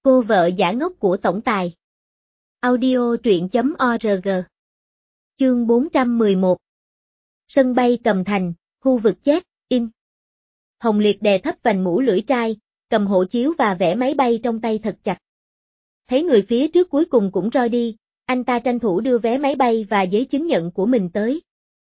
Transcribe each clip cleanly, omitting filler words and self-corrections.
Cô vợ giả ngốc của tổng tài. Audio truyện.org. Chương 411. Sân bay Cầm Thành, khu vực check-in. Hồng Liệt đè thấp vành mũ lưỡi trai, cầm hộ chiếu và vẽ máy bay trong tay thật chặt. Thấy người phía trước cuối cùng cũng roi đi, anh ta tranh thủ đưa vé máy bay và giấy chứng nhận của mình tới.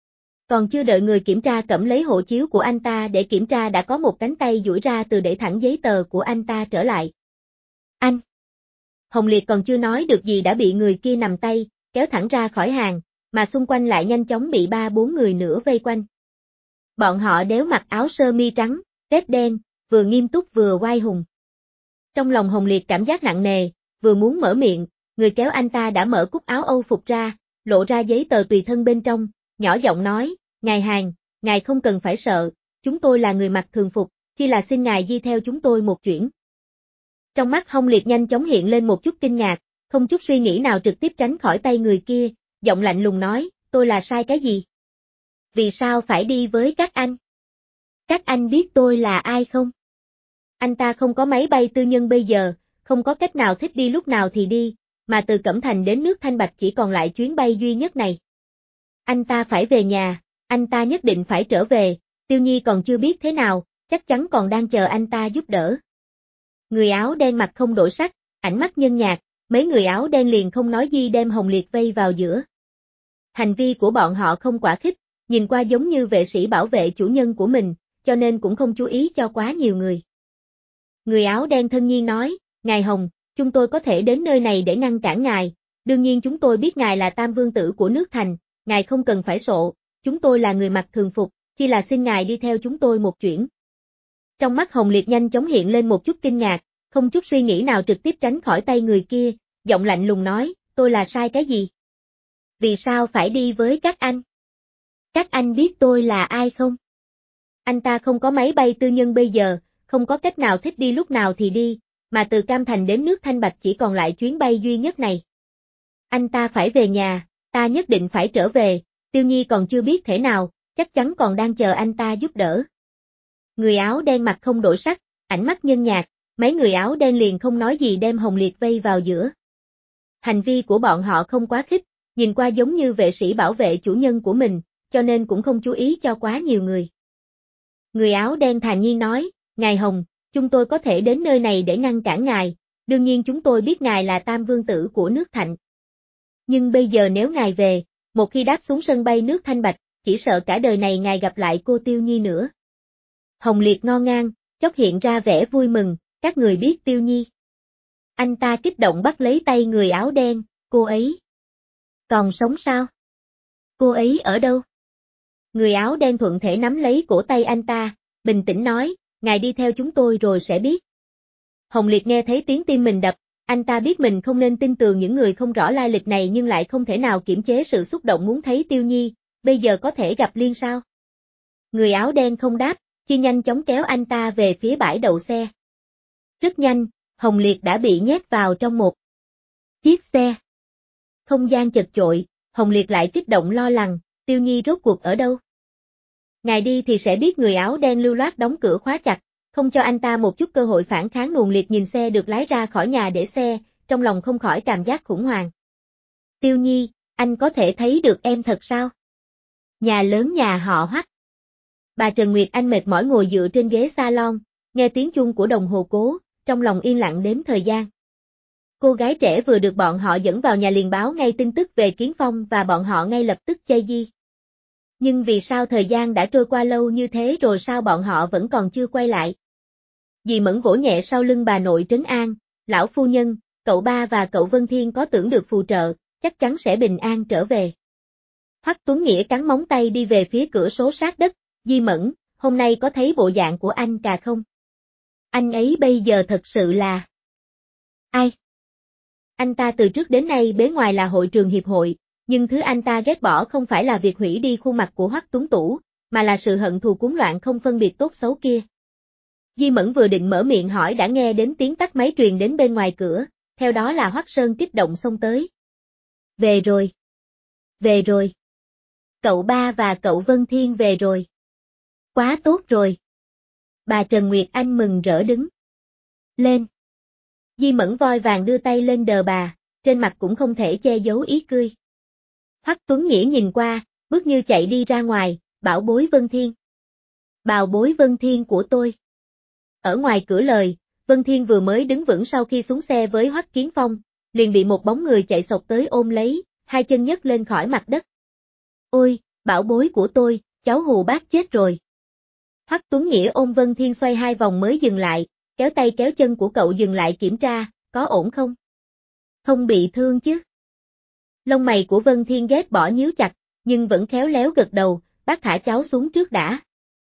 Còn chưa đợi người kiểm tra cẩm lấy hộ chiếu của anh ta để kiểm tra đã có một cánh tay duỗi ra từ để thẳng giấy tờ của anh ta trở lại. Anh! Hồng Liệt còn chưa nói được gì đã bị người kia nằm tay, kéo thẳng ra khỏi hàng, mà xung quanh lại nhanh chóng bị 3-4 người nữa vây quanh. Bọn họ đéo mặc áo sơ mi trắng, vest đen, vừa nghiêm túc vừa oai hùng. Trong lòng Hồng Liệt cảm giác nặng nề, vừa muốn mở miệng, người kéo anh ta đã mở cúc áo Âu phục ra, lộ ra giấy tờ tùy thân bên trong, nhỏ giọng nói, ngài Hàn, ngài không cần phải sợ, chúng tôi là người mặc thường phục, chỉ là xin ngài đi theo chúng tôi một chuyến. Trong mắt Hồng Liệt nhanh chóng hiện lên một chút kinh ngạc, không chút suy nghĩ nào trực tiếp tránh khỏi tay người kia, giọng lạnh lùng nói, tôi là sai cái gì? Vì sao phải đi với các anh? Các anh biết tôi là ai không? Anh ta không có máy bay tư nhân bây giờ, không có cách nào thích đi lúc nào thì đi, mà từ Cẩm Thành đến nước Thanh Bạch chỉ còn lại chuyến bay duy nhất này. Anh ta phải về nhà, anh ta nhất định phải trở về, Tiêu Nhi còn chưa biết thế nào, chắc chắn còn đang chờ anh ta giúp đỡ. Người áo đen mặt không đổi sắc, ánh mắt nhơn nhạt, mấy người áo đen liền không nói gì đem Hồng Liệt vây vào giữa. Hành vi của bọn họ không quả khích, nhìn qua giống như vệ sĩ bảo vệ chủ nhân của mình, cho nên cũng không chú ý cho quá nhiều người. Người áo đen thân nhiên nói, ngài Hồng, chúng tôi có thể đến nơi này để ngăn cản ngài, đương nhiên chúng tôi biết ngài là Tam Vương Tử của nước Thành, ngài không cần phải sợ, chúng tôi là người mặc thường phục, chỉ là xin ngài đi theo chúng tôi một chuyến. Trong mắt Hồng Liệt nhanh chóng hiện lên một chút kinh ngạc, không chút suy nghĩ nào trực tiếp tránh khỏi tay người kia, giọng lạnh lùng nói, tôi là sai cái gì? Vì sao phải đi với các anh? Các anh biết tôi là ai không? Anh ta không có máy bay tư nhân bây giờ, không có cách nào thích đi lúc nào thì đi, mà từ Cam Thành đến nước Thanh Bạch chỉ còn lại chuyến bay duy nhất này. Anh ta phải về nhà, ta nhất định phải trở về, Tiêu Nhi còn chưa biết thế nào, chắc chắn còn đang chờ anh ta giúp đỡ. Người áo đen mặt không đổi sắc, ánh mắt nhơn nhạt, mấy người áo đen liền không nói gì đem Hồng Liệt vây vào giữa. Hành vi của bọn họ không quá khích, nhìn qua giống như vệ sĩ bảo vệ chủ nhân của mình, cho nên cũng không chú ý cho quá nhiều người. Người áo đen thản nhiên nói, ngài Hồng, chúng tôi có thể đến nơi này để ngăn cản ngài, đương nhiên chúng tôi biết ngài là Tam Vương Tử của nước Thạnh. Nhưng bây giờ nếu ngài về, một khi đáp xuống sân bay nước Thanh Bạch, chỉ sợ cả đời này ngài gặp lại cô Tiêu Nhi nữa. Hồng Liệt ngo ngang, chốc hiện ra vẻ vui mừng, các người biết Tiêu Nhi. Anh ta kích động bắt lấy tay người áo đen, cô ấy còn sống sao? Cô ấy ở đâu? Người áo đen thuận thể nắm lấy cổ tay anh ta, bình tĩnh nói, ngài đi theo chúng tôi rồi sẽ biết. Hồng Liệt nghe thấy tiếng tim mình đập, anh ta biết mình không nên tin tưởng những người không rõ lai lịch này nhưng lại không thể nào kiểm chế sự xúc động muốn thấy Tiêu Nhi, bây giờ có thể gặp Liên sao? Người áo đen không đáp, chỉ nhanh chóng kéo anh ta về phía bãi đậu xe. Rất nhanh, Hồng Liệt đã bị nhét vào trong một chiếc xe. Không gian chật chội, Hồng Liệt lại kích động lo lắng, Tiêu Nhi rốt cuộc ở đâu? Ngài đi thì sẽ biết. Người áo đen lưu loát đóng cửa khóa chặt, không cho anh ta một chút cơ hội phản kháng. Nuồn Liệt nhìn xe được lái ra khỏi nhà để xe, trong lòng không khỏi cảm giác khủng hoảng. Tiêu Nhi, anh có thể thấy được em thật sao? Nhà lớn nhà họ Hoắc. Bà Trần Nguyệt Anh mệt mỏi ngồi dựa trên ghế salon, nghe tiếng chuông của đồng hồ cố, trong lòng yên lặng đếm thời gian. Cô gái trẻ vừa được bọn họ dẫn vào nhà liền báo ngay tin tức về Kiến Phong và bọn họ ngay lập tức chay di. Nhưng vì sao thời gian đã trôi qua lâu như thế rồi sao bọn họ vẫn còn chưa quay lại? Dì Mẫn vỗ nhẹ sau lưng bà nội trấn an, lão phu nhân, cậu ba và cậu Vân Thiên có tưởng được phù trợ, chắc chắn sẽ bình an trở về. Hoắc Tuấn Nghĩa cắn móng tay đi về phía cửa sổ sát đất, Di Mẫn, hôm nay có thấy bộ dạng của anh Cà không? Anh ấy bây giờ thật sự là... Ai? Anh ta từ trước đến nay bề ngoài là hội trường hiệp hội, nhưng thứ anh ta ghét bỏ không phải là việc hủy đi khuôn mặt của Hoắc Tuấn Tủ, mà là sự hận thù cuốn loạn không phân biệt tốt xấu kia. Di Mẫn vừa định mở miệng hỏi đã nghe đến tiếng tắt máy truyền đến bên ngoài cửa, theo đó là Hoắc Sơn kích động xông tới. Về rồi. Về rồi. Cậu ba và cậu Vân Thiên về rồi. Quá tốt rồi. Bà Trần Nguyệt Anh mừng rỡ đứng lên. Di Mẫn voi vàng đưa tay lên đờ bà, trên mặt cũng không thể che giấu ý cười. Hoắc Tuấn Nghĩa nhìn qua, bước như chạy đi ra ngoài, bảo bối Vân Thiên. Bảo bối Vân Thiên của tôi. Ở ngoài cửa lời, Vân Thiên vừa mới đứng vững sau khi xuống xe với Hoắc Kiến Phong, liền bị một bóng người chạy xộc tới ôm lấy, hai chân nhấc lên khỏi mặt đất. Ôi, bảo bối của tôi, cháu hù bác chết rồi. Hoắc Tuấn Nghĩa ôm Vân Thiên xoay hai vòng mới dừng lại, kéo tay kéo chân của cậu dừng lại kiểm tra, có ổn không? Không bị thương chứ? Lông mày của Vân Thiên ghét bỏ nhíu chặt, nhưng vẫn khéo léo gật đầu, bác thả cháu xuống trước đã.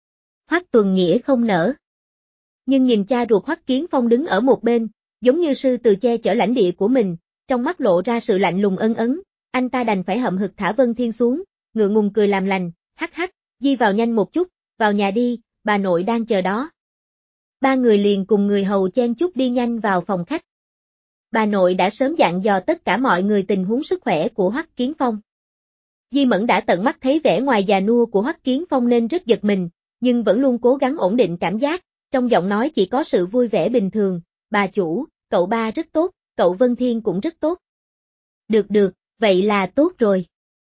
Hoắc Tuấn Nghĩa không nỡ. Nhưng nhìn cha ruột Hoắc Kiến Phong đứng ở một bên, giống như sư từ che chở lãnh địa của mình, trong mắt lộ ra sự lạnh lùng ân ấn, anh ta đành phải hậm hực thả Vân Thiên xuống, ngượng ngùng cười làm lành, hắc hắc, Di vào nhanh một chút, vào nhà đi, bà nội đang chờ đó. Ba người liền cùng người hầu chen chúc đi nhanh vào phòng khách. Bà nội đã sớm dặn dò tất cả mọi người tình huống sức khỏe của Hoắc Kiến Phong. Di Mẫn đã tận mắt thấy vẻ ngoài già nua của Hoắc Kiến Phong nên rất giật mình, nhưng vẫn luôn cố gắng ổn định cảm giác, trong giọng nói chỉ có sự vui vẻ bình thường, bà chủ, cậu ba rất tốt, cậu Vân Thiên cũng rất tốt. Được, vậy là tốt rồi.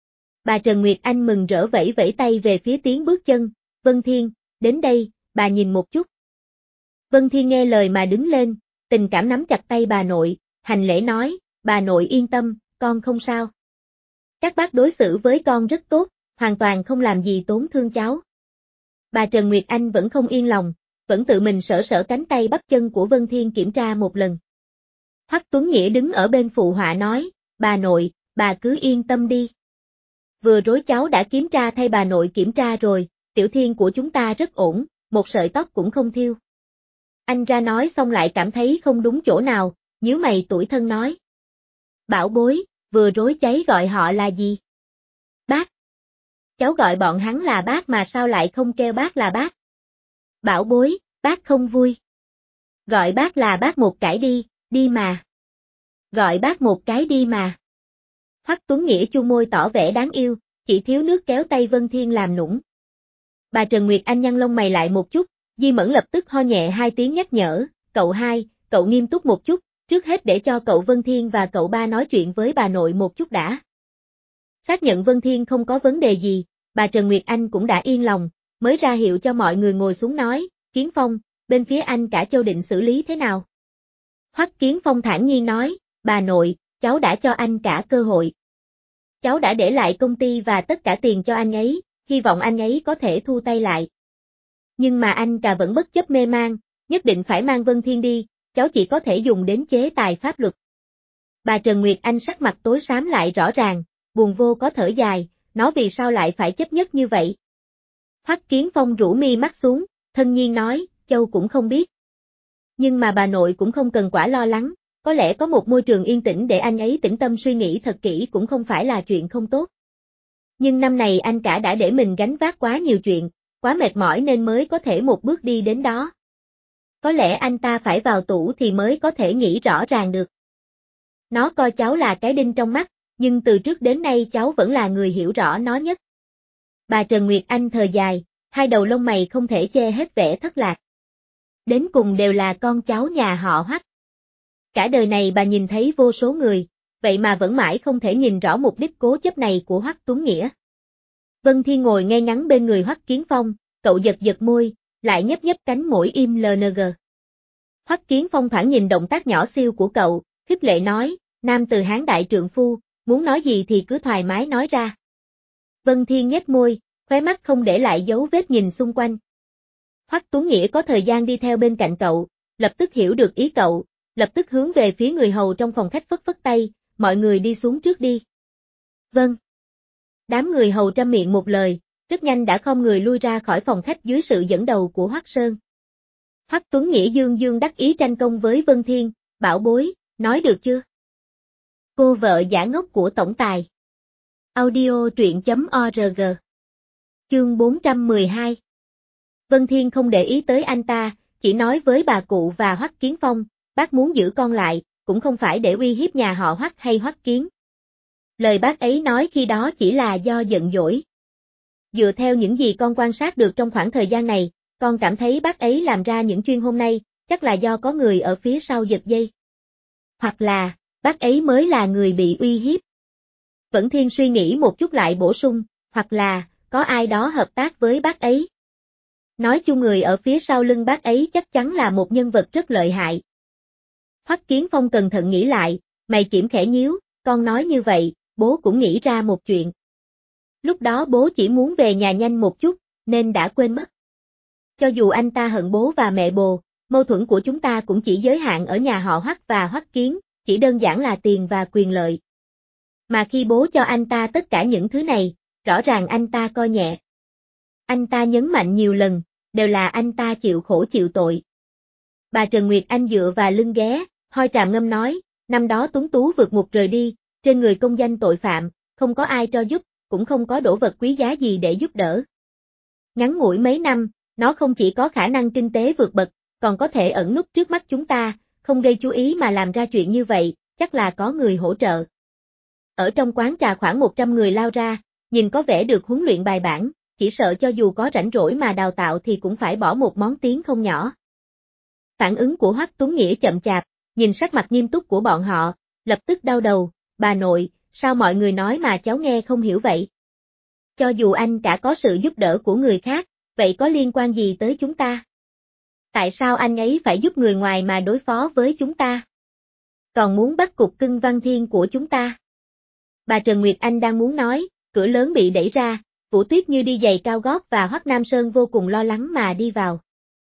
Bà Trần Nguyệt Anh mừng rỡ vẫy vẫy tay về phía tiếng bước chân, Vân Thiên, đến đây, bà nhìn một chút. Vân Thiên nghe lời mà đứng lên, tình cảm nắm chặt tay bà nội, hành lễ nói, bà nội yên tâm, con không sao. Các bác đối xử với con rất tốt, hoàn toàn không làm gì tổn thương cháu. Bà Trần Nguyệt Anh vẫn không yên lòng, vẫn tự mình sờ cánh tay bắp chân của Vân Thiên kiểm tra một lần. Hoắc Tuấn Nghĩa đứng ở bên phụ họa nói, bà nội, bà cứ yên tâm đi. Vừa rồi cháu đã kiểm tra thay bà nội kiểm tra rồi, Tiểu Thiên của chúng ta rất ổn, một sợi tóc cũng không thiêu. Anh ra nói xong lại cảm thấy không đúng chỗ nào, nhíu mày tủi thân nói. Bảo bối, vừa rối cháy gọi họ là gì? Bác. Cháu gọi bọn hắn là bác mà sao lại không kêu bác là bác? Bảo bối, bác không vui. Gọi bác là bác một cái đi mà. Gọi bác một cái đi mà. Hoắc Tuấn Nghĩa chu môi tỏ vẻ đáng yêu, chỉ thiếu nước kéo tay Vân Thiên làm nũng. Bà Trần Nguyệt Anh nhăn lông mày lại một chút, Di Mẫn lập tức ho nhẹ hai tiếng nhắc nhở, cậu hai, cậu nghiêm túc một chút, trước hết để cho cậu Vân Thiên và cậu ba nói chuyện với bà nội một chút đã. Xác nhận Vân Thiên không có vấn đề gì, bà Trần Nguyệt Anh cũng đã yên lòng, mới ra hiệu cho mọi người ngồi xuống nói, Kiến Phong, bên phía anh cả Châu định xử lý thế nào? Hoắc Kiến Phong thản nhiên nói, bà nội, cháu đã cho anh cả cơ hội. Cháu đã để lại công ty và tất cả tiền cho anh ấy, hy vọng anh ấy có thể thu tay lại. Nhưng mà anh cả vẫn bất chấp mê man, nhất định phải mang Vân Thiên đi, cháu chỉ có thể dùng đến chế tài pháp luật. Bà Trần Nguyệt Anh sắc mặt tối xám lại rõ ràng, buồn vô có thở dài, nó vì sao lại phải chấp nhất như vậy? Hoắc Kiến Phong rũ mi mắt xuống, thân nhiên nói, Châu cũng không biết. Nhưng mà bà nội cũng không cần quả lo lắng, có lẽ có một môi trường yên tĩnh để anh ấy tĩnh tâm suy nghĩ thật kỹ cũng không phải là chuyện không tốt. Nhưng năm này anh cả đã để mình gánh vác quá nhiều chuyện, quá mệt mỏi nên mới có thể một bước đi đến đó. Có lẽ anh ta phải vào tủ thì mới có thể nghĩ rõ ràng được. Nó coi cháu là cái đinh trong mắt, nhưng từ trước đến nay cháu vẫn là người hiểu rõ nó nhất. Bà Trần Nguyệt Anh thở dài, hai đầu lông mày không thể che hết vẻ thất lạc. Đến cùng đều là con cháu nhà họ Hoắc. Cả đời này bà nhìn thấy vô số người, vậy mà vẫn mãi không thể nhìn rõ mục đích cố chấp này của Hoắc Tuấn Nghĩa. Vân Thiên ngồi ngay ngắn bên người Hoắc Kiến Phong, cậu giật giật môi, lại nhấp nhấp cánh mũi im LNG. Hoắc Kiến Phong thoảng nhìn động tác nhỏ siêu của cậu, khích lệ nói, nam từ hán đại trượng phu, muốn nói gì thì cứ thoải mái nói ra. Vân Thiên nhếch môi, khóe mắt không để lại dấu vết nhìn xung quanh. Hoắc Tuấn Nghĩa có thời gian đi theo bên cạnh cậu, lập tức hiểu được ý cậu, lập tức hướng về phía người hầu trong phòng khách phất phất tay, mọi người đi xuống trước đi. Vâng. Đám người hầu trăm miệng một lời, rất nhanh đã khom người lui ra khỏi phòng khách dưới sự dẫn đầu của Hoắc Sơn. Hoắc Tuấn Nghĩa dương dương đắc ý tranh công với Vân Thiên, bảo bối, nói được chưa? Cô vợ giả ngốc của tổng tài. Audio truyện.org. Chương 412. Vân Thiên không để ý tới anh ta, chỉ nói với bà cụ và Hoắc Kiến Phong, bác muốn giữ con lại, cũng không phải để uy hiếp nhà họ Hoắc hay Hoắc Kiến. Lời bác ấy nói khi đó chỉ là do giận dỗi. Dựa theo những gì con quan sát được trong khoảng thời gian này, con cảm thấy bác ấy làm ra những chuyên hôm nay, chắc là do có người ở phía sau giật dây. Hoặc là, bác ấy mới là người bị uy hiếp. Vẫn Thiên suy nghĩ một chút lại bổ sung, hoặc là, có ai đó hợp tác với bác ấy. Nói chung người ở phía sau lưng bác ấy chắc chắn là một nhân vật rất lợi hại. Hoắc Kiến Phong cẩn thận nghĩ lại, mày kiểm khẽ nhíu, con nói như vậy, bố cũng nghĩ ra một chuyện. Lúc đó bố chỉ muốn về nhà nhanh một chút, nên đã quên mất. Cho dù anh ta hận bố và mẹ bồ, mâu thuẫn của chúng ta cũng chỉ giới hạn ở nhà họ Hoắc và Hoắc Kiến, chỉ đơn giản là tiền và quyền lợi. Mà khi bố cho anh ta tất cả những thứ này, rõ ràng anh ta coi nhẹ. Anh ta nhấn mạnh nhiều lần, đều là anh ta chịu khổ chịu tội. Bà Trần Nguyệt Anh dựa vào lưng ghé, hoi tràm ngâm nói, năm đó Tuấn Tú vượt ngục rời đi, trên người công danh tội phạm, không có ai cho giúp, cũng không có đồ vật quý giá gì để giúp đỡ. Ngắn ngủi mấy năm, nó không chỉ có khả năng kinh tế vượt bậc, còn có thể ẩn núp trước mắt chúng ta, không gây chú ý mà làm ra chuyện như vậy, chắc là có người hỗ trợ. Ở trong quán trà khoảng 100 người lao ra, nhìn có vẻ được huấn luyện bài bản, chỉ sợ cho dù có rảnh rỗi mà đào tạo thì cũng phải bỏ một món tiếng không nhỏ. Phản ứng của Hoắc Tuấn Nghĩa chậm chạp, nhìn sắc mặt nghiêm túc của bọn họ, lập tức đau đầu, bà nội, sao mọi người nói mà cháu nghe không hiểu vậy? Cho dù anh cả có sự giúp đỡ của người khác, vậy có liên quan gì tới chúng ta? Tại sao anh ấy phải giúp người ngoài mà đối phó với chúng ta? Còn muốn bắt cục cưng Văn Thiên của chúng ta? Bà Trần Nguyệt Anh đang muốn nói, cửa lớn bị đẩy ra, Vũ Tuyết Như đi giày cao gót và Hoắc Nam Sơn vô cùng lo lắng mà đi vào.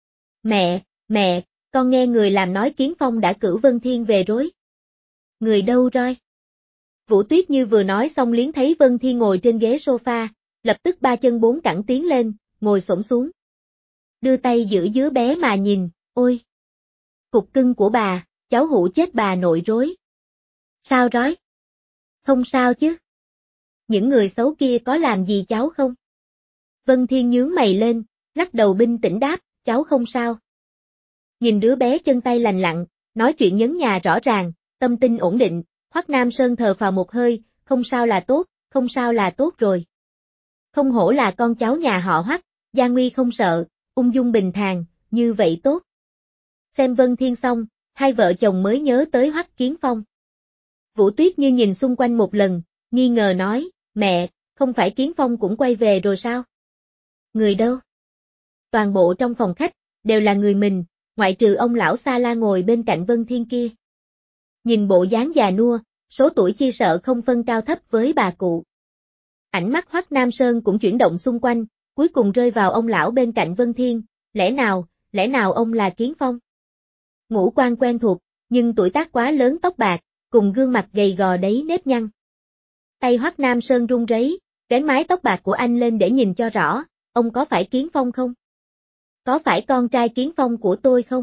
Mẹ, con nghe người làm nói Kiến Phong đã cử Vân Thiên về rối. Người đâu rồi? Vũ Tuyết Như vừa nói xong liếng thấy Vân Thiên ngồi trên ghế sofa, lập tức ba chân bốn cẳng tiến lên, ngồi xổm xuống. Đưa tay giữ dứa bé mà nhìn, ôi! Cục cưng của bà, cháu hụ chết bà nội rối. Sao rối? Không sao chứ? Những người xấu kia có làm gì cháu không? Vân Thiên nhướng mày lên, lắc đầu bình tĩnh đáp, cháu không sao. Nhìn đứa bé chân tay lành lặn, nói chuyện nhấn nhà rõ ràng, tâm tinh ổn định, Hoắc Nam Sơn thở phào một hơi, không sao là tốt, không sao là tốt rồi. Không hổ là con cháu nhà họ Hoắc, gian nguy không sợ, ung dung bình thản, như vậy tốt. Xem Vân Thiên xong, hai vợ chồng mới nhớ tới Hoắc Kiến Phong. Vũ Tuyết Như nhìn xung quanh một lần, nghi ngờ nói, mẹ, không phải Kiến Phong cũng quay về rồi sao? Người đâu? Toàn bộ trong phòng khách, đều là người mình, ngoại trừ ông lão Sa La ngồi bên cạnh Vân Thiên kia. Nhìn bộ dáng già nua, số tuổi chi sợ không phân cao thấp với bà cụ. Ánh mắt Hoắc Nam Sơn cũng chuyển động xung quanh, cuối cùng rơi vào ông lão bên cạnh Vân Thiên, lẽ nào ông là Kiến Phong? Ngũ quan quen thuộc, nhưng tuổi tác quá lớn tóc bạc, cùng gương mặt gầy gò đấy nếp nhăn. Tay Hoắc Nam Sơn run rẩy, vén mái tóc bạc của anh lên để nhìn cho rõ, ông có phải Kiến Phong không? Có phải con trai Kiến Phong của tôi không?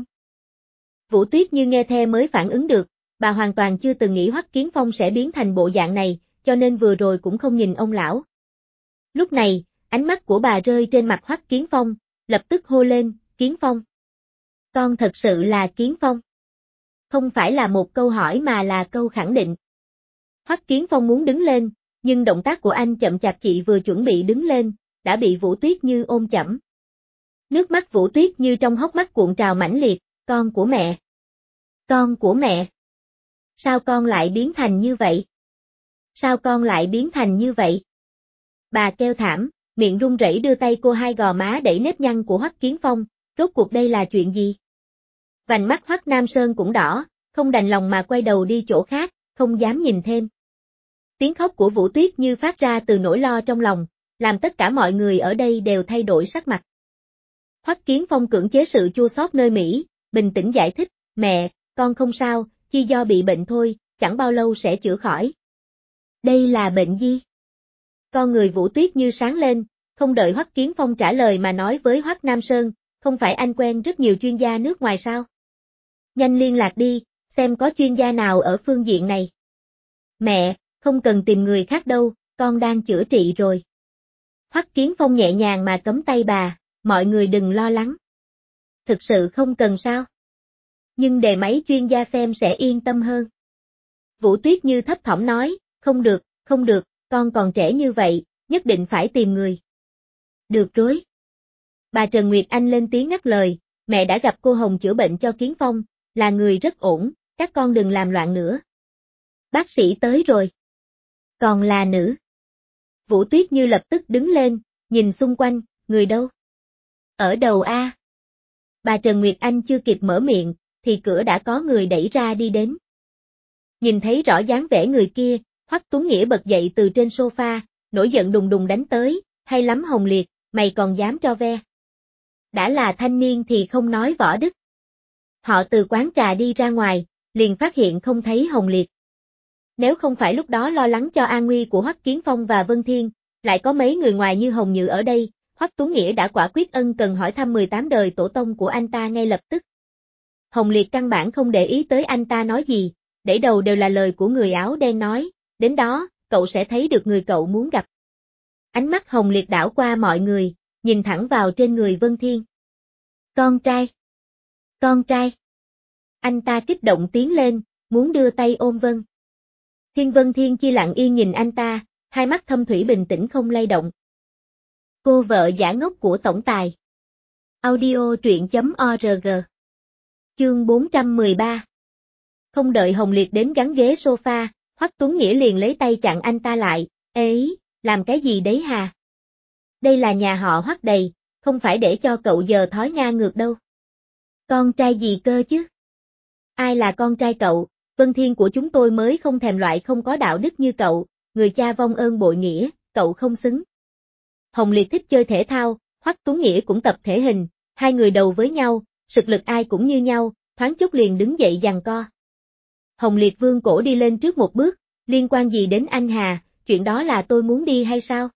Vũ Tuyết Như nghe the mới phản ứng được, bà hoàn toàn chưa từng nghĩ Hoắc Kiến Phong sẽ biến thành bộ dạng này, cho nên vừa rồi cũng không nhìn ông lão. Lúc này, ánh mắt của bà rơi trên mặt Hoắc Kiến Phong, lập tức hô lên, Kiến Phong. Con thật sự là Kiến Phong. Không phải là một câu hỏi mà là câu khẳng định. Hoắc Kiến Phong muốn đứng lên, nhưng động tác của anh chậm chạp, chị vừa chuẩn bị đứng lên, đã bị Vũ Tuyết Như ôm chẩm. Nước mắt Vũ Tuyết Như trong hốc mắt cuộn trào mãnh liệt, con của mẹ. Con của mẹ. Sao con lại biến thành như vậy? Sao con lại biến thành như vậy? Bà kêu thảm, miệng run rẩy đưa tay cô hai gò má đẩy nếp nhăn của Hoắc Kiến Phong, rốt cuộc đây là chuyện gì? Vành mắt Hoắc Nam Sơn cũng đỏ, không đành lòng mà quay đầu đi chỗ khác, không dám nhìn thêm. Tiếng khóc của Vũ Tuyết Như phát ra từ nỗi lo trong lòng, làm tất cả mọi người ở đây đều thay đổi sắc mặt. Hoắc Kiến Phong cưỡng chế sự chua xót nơi Mỹ, bình tĩnh giải thích, mẹ, con không sao, chỉ do bị bệnh thôi, chẳng bao lâu sẽ chữa khỏi. Đây là bệnh gì? Con người Vũ Tuyết Như sáng lên, không đợi Hoắc Kiến Phong trả lời mà nói với Hoắc Nam Sơn, không phải anh quen rất nhiều chuyên gia nước ngoài sao? Nhanh liên lạc đi, xem có chuyên gia nào ở phương diện này. Mẹ, không cần tìm người khác đâu, con đang chữa trị rồi. Hoắc Kiến Phong nhẹ nhàng mà cấm tay bà, mọi người đừng lo lắng. Thực sự không cần sao? Nhưng để mấy chuyên gia xem sẽ yên tâm hơn. Vũ Tuyết Như thấp thỏm nói, không được, con còn trẻ như vậy, nhất định phải tìm người. Được rồi. Bà Trần Nguyệt Anh lên tiếng ngắt lời, mẹ đã gặp cô Hồng chữa bệnh cho Kiến Phong, là người rất ổn, các con đừng làm loạn nữa. Bác sĩ tới rồi. Còn là nữ. Vũ Tuyết Như lập tức đứng lên, nhìn xung quanh, người đâu? Ở đầu A. Bà Trần Nguyệt Anh chưa kịp mở miệng, thì cửa đã có người đẩy ra đi đến. Nhìn thấy rõ dáng vẻ người kia, Hoắc Tuấn Nghĩa bật dậy từ trên sofa, nổi giận đùng đùng đánh tới, hay lắm Hồng Liệt, mày còn dám cho ve. Đã là thanh niên thì không nói võ đức. Họ từ quán trà đi ra ngoài, liền phát hiện không thấy Hồng Liệt. Nếu không phải lúc đó lo lắng cho an nguy của Hoắc Kiến Phong và Vân Thiên, lại có mấy người ngoài như Hồng Nhự ở đây, Hoắc Tuấn Nghĩa đã quả quyết ân cần hỏi thăm 18 đời tổ tông của anh ta ngay lập tức. Hồng Liệt căn bản không để ý tới anh ta nói gì, để đầu đều là lời của người áo đen nói, đến đó, cậu sẽ thấy được người cậu muốn gặp. Ánh mắt Hồng Liệt đảo qua mọi người, nhìn thẳng vào trên người Vân Thiên. Con trai! Con trai! Anh ta kích động tiến lên, muốn đưa tay ôm Vân Thiên chỉ lặng yên nhìn anh ta, hai mắt thâm thủy bình tĩnh không lay động. Cô vợ giả ngốc của tổng tài. Audio truyện.org. Chương 413. Không đợi Hồng Liệt đến gắn ghế sofa, Hoắc Tuấn Nghĩa liền lấy tay chặn anh ta lại, ê, làm cái gì đấy hà? Đây là nhà họ Hoắc đầy, không phải để cho cậu giờ thói ngang ngược đâu. Con trai gì cơ chứ? Ai là con trai cậu? Vân Thiên của chúng tôi mới không thèm loại không có đạo đức như cậu, người cha vong ơn bội nghĩa, cậu không xứng. Hồng Liệt thích chơi thể thao, Hoắc Tuấn Nghĩa cũng tập thể hình, hai người đầu với nhau, thực lực ai cũng như nhau, thoáng chốc liền đứng dậy giằng co. Hồng Liệt vươn cổ đi lên trước một bước, liên quan gì đến anh Hà, chuyện đó là tôi muốn đi hay sao?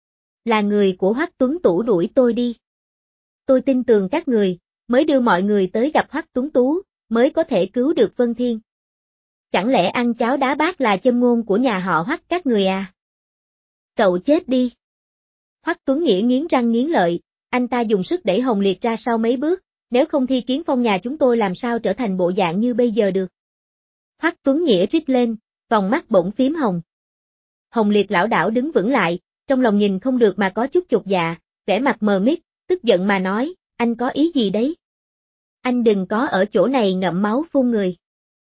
Là người của Hoắc Tuấn Tú đuổi tôi đi. Tôi tin tưởng các người, mới đưa mọi người tới gặp Hoắc Tuấn Tú, mới có thể cứu được Vân Thiên. Chẳng lẽ ăn cháo đá bát là châm ngôn của nhà họ Hoắc các người à? Cậu chết đi. Hoắc Tuấn Nghĩa nghiến răng nghiến lợi, anh ta dùng sức đẩy Hồng Liệt ra sau mấy bước, nếu không Thi Kiến Phong nhà chúng tôi làm sao trở thành bộ dạng như bây giờ được. Hoắc Tuấn Nghĩa rít lên, vòng mắt bỗng phím hồng. Hồng Liệt lảo đảo đứng vững lại, trong lòng nhìn không được mà có chút chột dạ, vẻ mặt mờ mịt, tức giận mà nói, anh có ý gì đấy? Anh đừng có ở chỗ này ngậm máu phun người.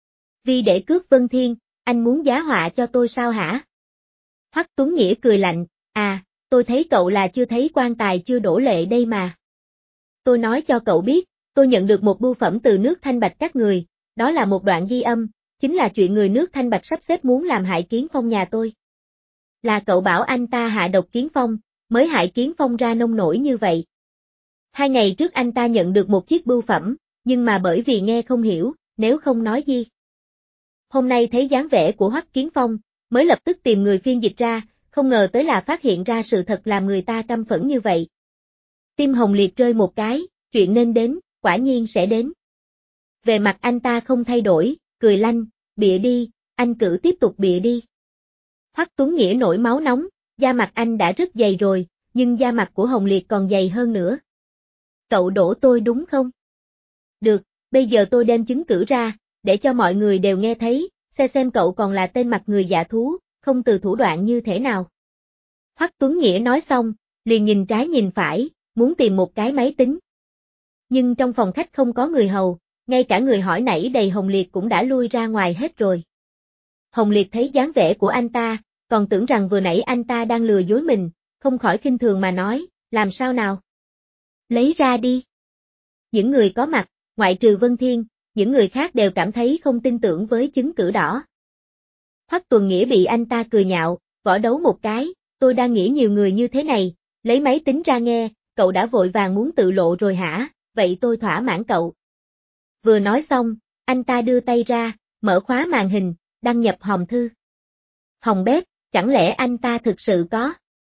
Vì để cướp Vân Thiên, anh muốn giá họa cho tôi sao hả? Hoắc Tuấn Nghĩa cười lạnh, à, tôi thấy cậu là chưa thấy quan tài chưa đổ lệ đây mà. Tôi nói cho cậu biết, tôi nhận được một bưu phẩm từ nước Thanh Bạch các người, đó là một đoạn ghi âm, chính là chuyện người nước Thanh Bạch sắp xếp muốn làm hại Kiến Phong nhà tôi. Là cậu bảo anh ta hạ độc Kiến Phong, mới hại Kiến Phong ra nông nổi như vậy. 2 ngày trước anh ta nhận được một chiếc bưu phẩm, nhưng mà bởi vì nghe không hiểu, nếu không nói gì. Hôm nay thấy dáng vẻ của Hoắc Kiến Phong, mới lập tức tìm người phiên dịch ra, không ngờ tới là phát hiện ra sự thật làm người ta căm phẫn như vậy. Tim Hồng Liệt rơi một cái, chuyện nên đến, quả nhiên sẽ đến. Về mặt anh ta không thay đổi, cười lanh, bịa đi, anh cứ tiếp tục bịa đi. Hoắc Tuấn Nghĩa nổi máu nóng, da mặt anh đã rất dày rồi, nhưng da mặt của Hồng Liệt còn dày hơn nữa. Cậu đổ tôi đúng không? Được, bây giờ tôi đem chứng cứ ra, để cho mọi người đều nghe thấy, xem cậu còn là tên mặt người dạ thú, không từ thủ đoạn như thế nào. Hoắc Tuấn Nghĩa nói xong, liền nhìn trái nhìn phải, muốn tìm một cái máy tính. Nhưng trong phòng khách không có người hầu, ngay cả người hỏi nãy đầy Hồng Liệt cũng đã lui ra ngoài hết rồi. Hồng Liệt thấy dáng vẻ của anh ta, còn tưởng rằng vừa nãy anh ta đang lừa dối mình, không khỏi khinh thường mà nói, làm sao nào? Lấy ra đi. Những người có mặt, ngoại trừ Vân Thiên, những người khác đều cảm thấy không tin tưởng với chứng cứ đỏ. Hoắc Tuấn Nghĩa bị anh ta cười nhạo, võ đấu một cái, tôi đang nghĩ nhiều người như thế này, lấy máy tính ra nghe, cậu đã vội vàng muốn tự lộ rồi hả, vậy tôi thỏa mãn cậu. Vừa nói xong, anh ta đưa tay ra, mở khóa màn hình, đăng nhập hòm thư. Hồng bét, chẳng lẽ anh ta thực sự có?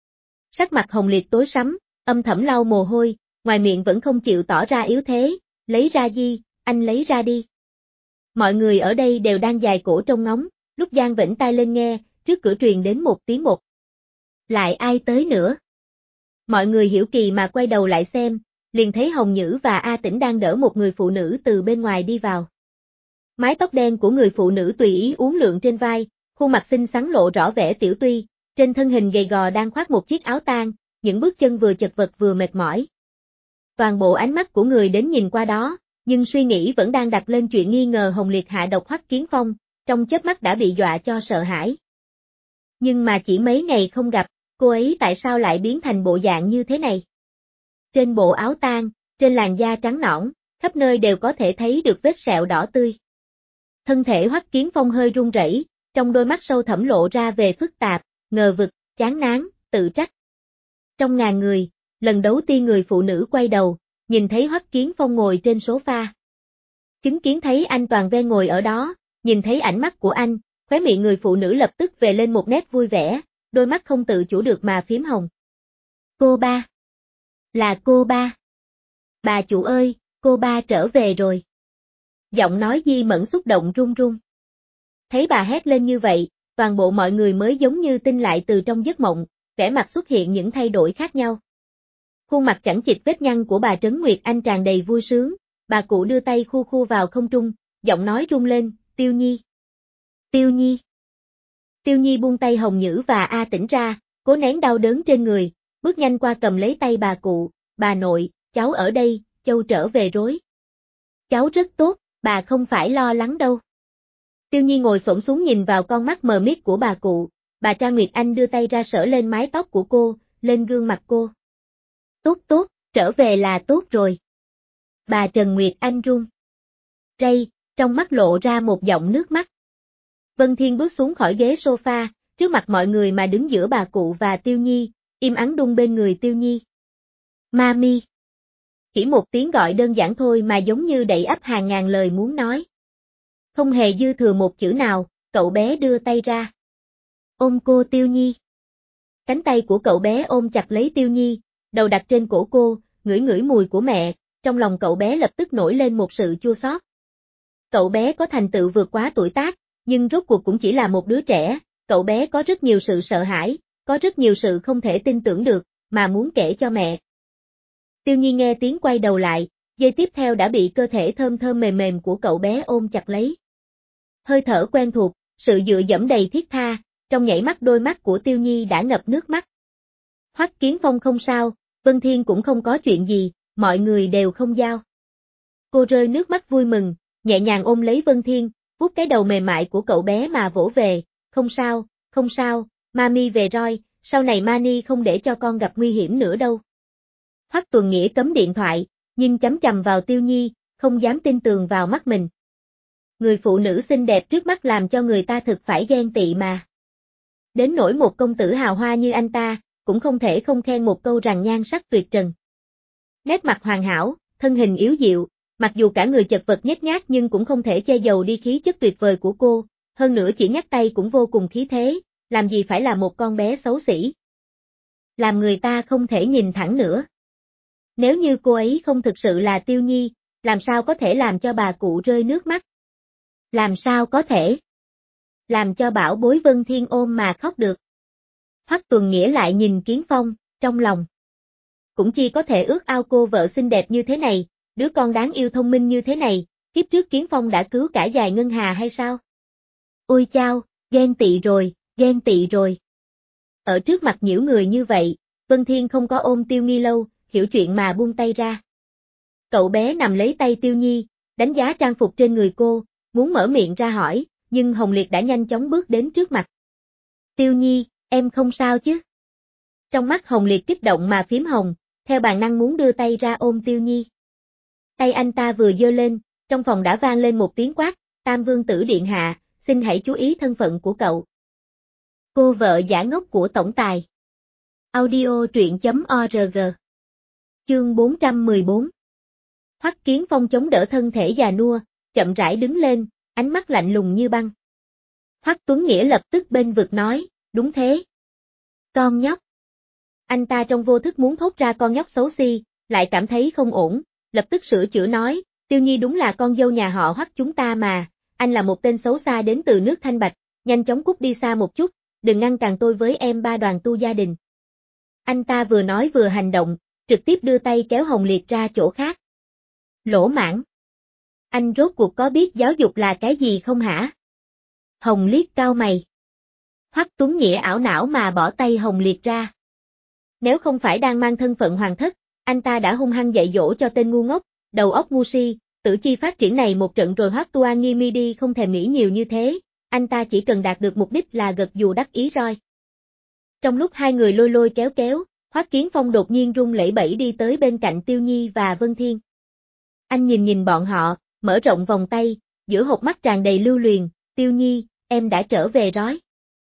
Sắc mặt Hồng Liệt tối sẫm, âm thầm lau mồ hôi, ngoài miệng vẫn không chịu tỏ ra yếu thế, lấy ra gì, anh lấy ra đi. Mọi người ở đây đều đang dài cổ trông ngóng, lúc Giang vểnh tai lên nghe, trước cửa truyền đến một tiếng một. Lại ai tới nữa? Mọi người hiểu kỳ mà quay đầu lại xem, liền thấy Hồng Nhữ và A Tĩnh đang đỡ một người phụ nữ từ bên ngoài đi vào. Mái tóc đen của người phụ nữ tùy ý uốn lượn trên vai, khuôn mặt xinh xắn lộ rõ vẻ tiểu tuy, trên thân hình gầy gò đang khoác một chiếc áo tang, những bước chân vừa chật vật vừa mệt mỏi. Toàn bộ ánh mắt của người đến nhìn qua đó, nhưng suy nghĩ vẫn đang đặt lên chuyện nghi ngờ Hồng Liệt hạ độc Hoắc Kiến Phong, trong chớp mắt đã bị dọa cho sợ hãi. Nhưng mà chỉ mấy ngày không gặp, cô ấy tại sao lại biến thành bộ dạng như thế này? Trên bộ áo tang, trên làn da trắng nõn, khắp nơi đều có thể thấy được vết sẹo đỏ tươi. Thân thể Hoắc Kiến Phong hơi run rẩy, trong đôi mắt sâu thẳm lộ ra về phức tạp, ngờ vực, chán ngán, tự trách. Trong ngàn người, lần đầu tiên người phụ nữ quay đầu, nhìn thấy Hoắc Kiến Phong ngồi trên sofa. Chứng kiến thấy anh toàn ven ngồi ở đó, nhìn thấy ánh mắt của anh, khóe miệng người phụ nữ lập tức về lên một nét vui vẻ, đôi mắt không tự chủ được mà phím hồng. Cô ba. Là cô ba. Bà chủ ơi, cô ba trở về rồi. Giọng nói Di Mẫn xúc động run run. Thấy bà hét lên như vậy, toàn bộ mọi người mới giống như tinh lại từ trong giấc mộng, vẻ mặt xuất hiện những thay đổi khác nhau. Khuôn mặt chẳng chịt vết nhăn của bà Trấn Nguyệt Anh tràn đầy vui sướng, bà cụ đưa tay khu khu vào không trung, giọng nói rung lên, Tiêu Nhi. Tiêu Nhi. Tiêu Nhi buông tay Hồng Nhữ và A Tĩnh ra, cố nén đau đớn trên người, bước nhanh qua cầm lấy tay bà cụ, bà nội, cháu ở đây, Châu trở về rối. Cháu rất tốt, bà không phải lo lắng đâu. Tiêu Nhi ngồi xổm xuống nhìn vào con mắt mờ mịt của bà cụ, bà Trang Nguyệt Anh đưa tay ra sờ lên mái tóc của cô, lên gương mặt cô. Tốt tốt, trở về là tốt rồi. Bà Trần Nguyệt Anh run rây, trong mắt lộ ra một giọng nước mắt. Vân Thiên bước xuống khỏi ghế sofa, trước mặt mọi người mà đứng giữa bà cụ và Tiêu Nhi, im ắng đung bên người Tiêu Nhi. Mami. Chỉ một tiếng gọi đơn giản thôi mà giống như đẩy ắp hàng ngàn lời muốn nói. Không hề dư thừa một chữ nào, cậu bé đưa tay ra. Ôm cô Tiêu Nhi. Cánh tay của cậu bé ôm chặt lấy Tiêu Nhi, đầu đặt trên cổ cô, ngửi ngửi mùi của mẹ, trong lòng cậu bé lập tức nổi lên một sự chua xót. Cậu bé có thành tựu vượt quá tuổi tác, nhưng rốt cuộc cũng chỉ là một đứa trẻ, cậu bé có rất nhiều sự sợ hãi, có rất nhiều sự không thể tin tưởng được, mà muốn kể cho mẹ. Tiêu Nhi nghe tiếng quay đầu lại, giây tiếp theo đã bị cơ thể thơm thơm mềm mềm của cậu bé ôm chặt lấy. Hơi thở quen thuộc, sự dựa dẫm đầy thiết tha, trong nhảy mắt đôi mắt của Tiêu Nhi đã ngập nước mắt. Hoắc Kiến Phong không sao, Vân Thiên cũng không có chuyện gì, mọi người đều không giao. Cô rơi nước mắt vui mừng, nhẹ nhàng ôm lấy Vân Thiên, vuốt cái đầu mềm mại của cậu bé mà vỗ về, không sao, Mami về rồi, sau này Mani không để cho con gặp nguy hiểm nữa đâu. Hoắc Tuần Nghĩa cấm điện thoại, nhìn chằm chằm vào Tiêu Nhi, không dám tin tưởng vào mắt mình. Người phụ nữ xinh đẹp trước mắt làm cho người ta thực phải ghen tị mà. Đến nỗi một công tử hào hoa như anh ta, cũng không thể không khen một câu rằng nhan sắc tuyệt trần. Nét mặt hoàn hảo, thân hình yếu dịu, mặc dù cả người chật vật nhếch nhác nhưng cũng không thể che giấu đi khí chất tuyệt vời của cô, hơn nữa chỉ nhắc tay cũng vô cùng khí thế, làm gì phải là một con bé xấu xỉ. Làm người ta không thể nhìn thẳng nữa. Nếu như cô ấy không thực sự là Tiêu Nhi, làm sao có thể làm cho bà cụ rơi nước mắt? Làm sao có thể? Làm cho bảo bối Vân Thiên ôm mà khóc được. Hoắc Tuần Nghĩa lại nhìn Kiến Phong, trong lòng. Cũng chỉ có thể ước ao cô vợ xinh đẹp như thế này, đứa con đáng yêu thông minh như thế này, kiếp trước Kiến Phong đã cứu cả dài ngân hà hay sao? Ôi chao, ghen tị rồi. Ở trước mặt nhiễu người như vậy, Vân Thiên không có ôm Tiêu Nhi lâu, hiểu chuyện mà buông tay ra. Cậu bé nằm lấy tay Tiêu Nhi, đánh giá trang phục trên người cô, muốn mở miệng ra hỏi, nhưng Hồng Liệt đã nhanh chóng bước đến trước mặt. Tiêu Nhi, em không sao chứ? Trong mắt Hồng Liệt kích động mà phím hồng, theo bản năng muốn đưa tay ra ôm Tiêu Nhi. Tay anh ta vừa giơ lên, trong phòng đã vang lên một tiếng quát, Tam Vương tử điện hạ, xin hãy chú ý thân phận của cậu. Cô vợ giả ngốc của tổng tài. Audio truyện.org. Chương 414. Hoắc Kiến Phong chống đỡ thân thể già nua, chậm rãi đứng lên, ánh mắt lạnh lùng như băng. Hoắc Tuấn Nghĩa lập tức bên vực nói, đúng thế. Con nhóc. Anh ta trong vô thức muốn thốt ra con nhóc xấu xí, lại cảm thấy không ổn, lập tức sửa chữa nói, Tiêu Nhi đúng là con dâu nhà họ Hoắc chúng ta mà, anh là một tên xấu xa đến từ nước Thanh Bạch, nhanh chóng cút đi xa một chút, đừng ngăn cản tôi với em ba đoàn tu gia đình. Anh ta vừa nói vừa hành động, trực tiếp đưa tay kéo Hồng Liệt ra chỗ khác. Lỗ mãng. Anh rốt cuộc có biết giáo dục là cái gì không hả? Hồng Liệt cau mày. Hoắc Tuấn Nghĩa ảo não mà bỏ tay Hồng Liệt ra. Nếu không phải đang mang thân phận hoàng thất, anh ta đã hung hăng dạy dỗ cho tên ngu ngốc, đầu óc ngu si, Tử chi phát triển này một trận rồi Hoắc Tua Nghi Mi đi không thèm nghĩ nhiều như thế, anh ta chỉ cần đạt được mục đích là gật gù đắc ý rồi. Trong lúc hai người lôi lôi kéo kéo, Hoắc Kiến Phong đột nhiên run lẩy bẩy đi tới bên cạnh Tiêu Nhi và Vân Thiên. Anh nhìn bọn họ, mở rộng vòng tay, giữa hốc mắt tràn đầy lưu luyến, Tiêu Nhi, em đã trở về rồi.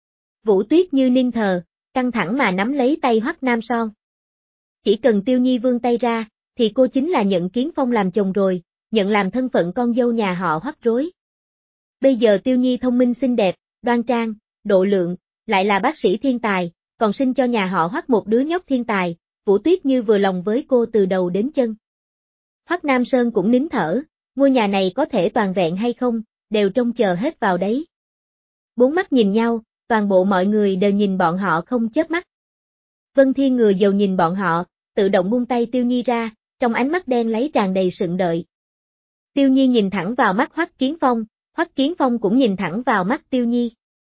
Vũ Tuyết như ninh thờ, căng thẳng mà nắm lấy tay Hoắc Nam Son. Chỉ cần Tiêu Nhi vươn tay ra, thì cô chính là nhận Kiến Phong làm chồng rồi, nhận làm thân phận con dâu nhà họ Hoắc rối. Bây giờ Tiêu Nhi thông minh xinh đẹp, đoan trang, độ lượng, lại là bác sĩ thiên tài, còn sinh cho nhà họ Hoắc một đứa nhóc thiên tài, Vũ Tuyết như vừa lòng với cô từ đầu đến chân. Hoắc Nam Sơn cũng nín thở, ngôi nhà này có thể toàn vẹn hay không, đều trông chờ hết vào đấy. Bốn mắt nhìn nhau, toàn bộ mọi người đều nhìn bọn họ không chớp mắt. Vân Thiên ngừa dầu nhìn bọn họ, tự động buông tay Tiêu Nhi ra, trong ánh mắt đen lấy tràn đầy sững đợi. Tiêu Nhi nhìn thẳng vào mắt Hoắc Kiến Phong cũng nhìn thẳng vào mắt Tiêu Nhi.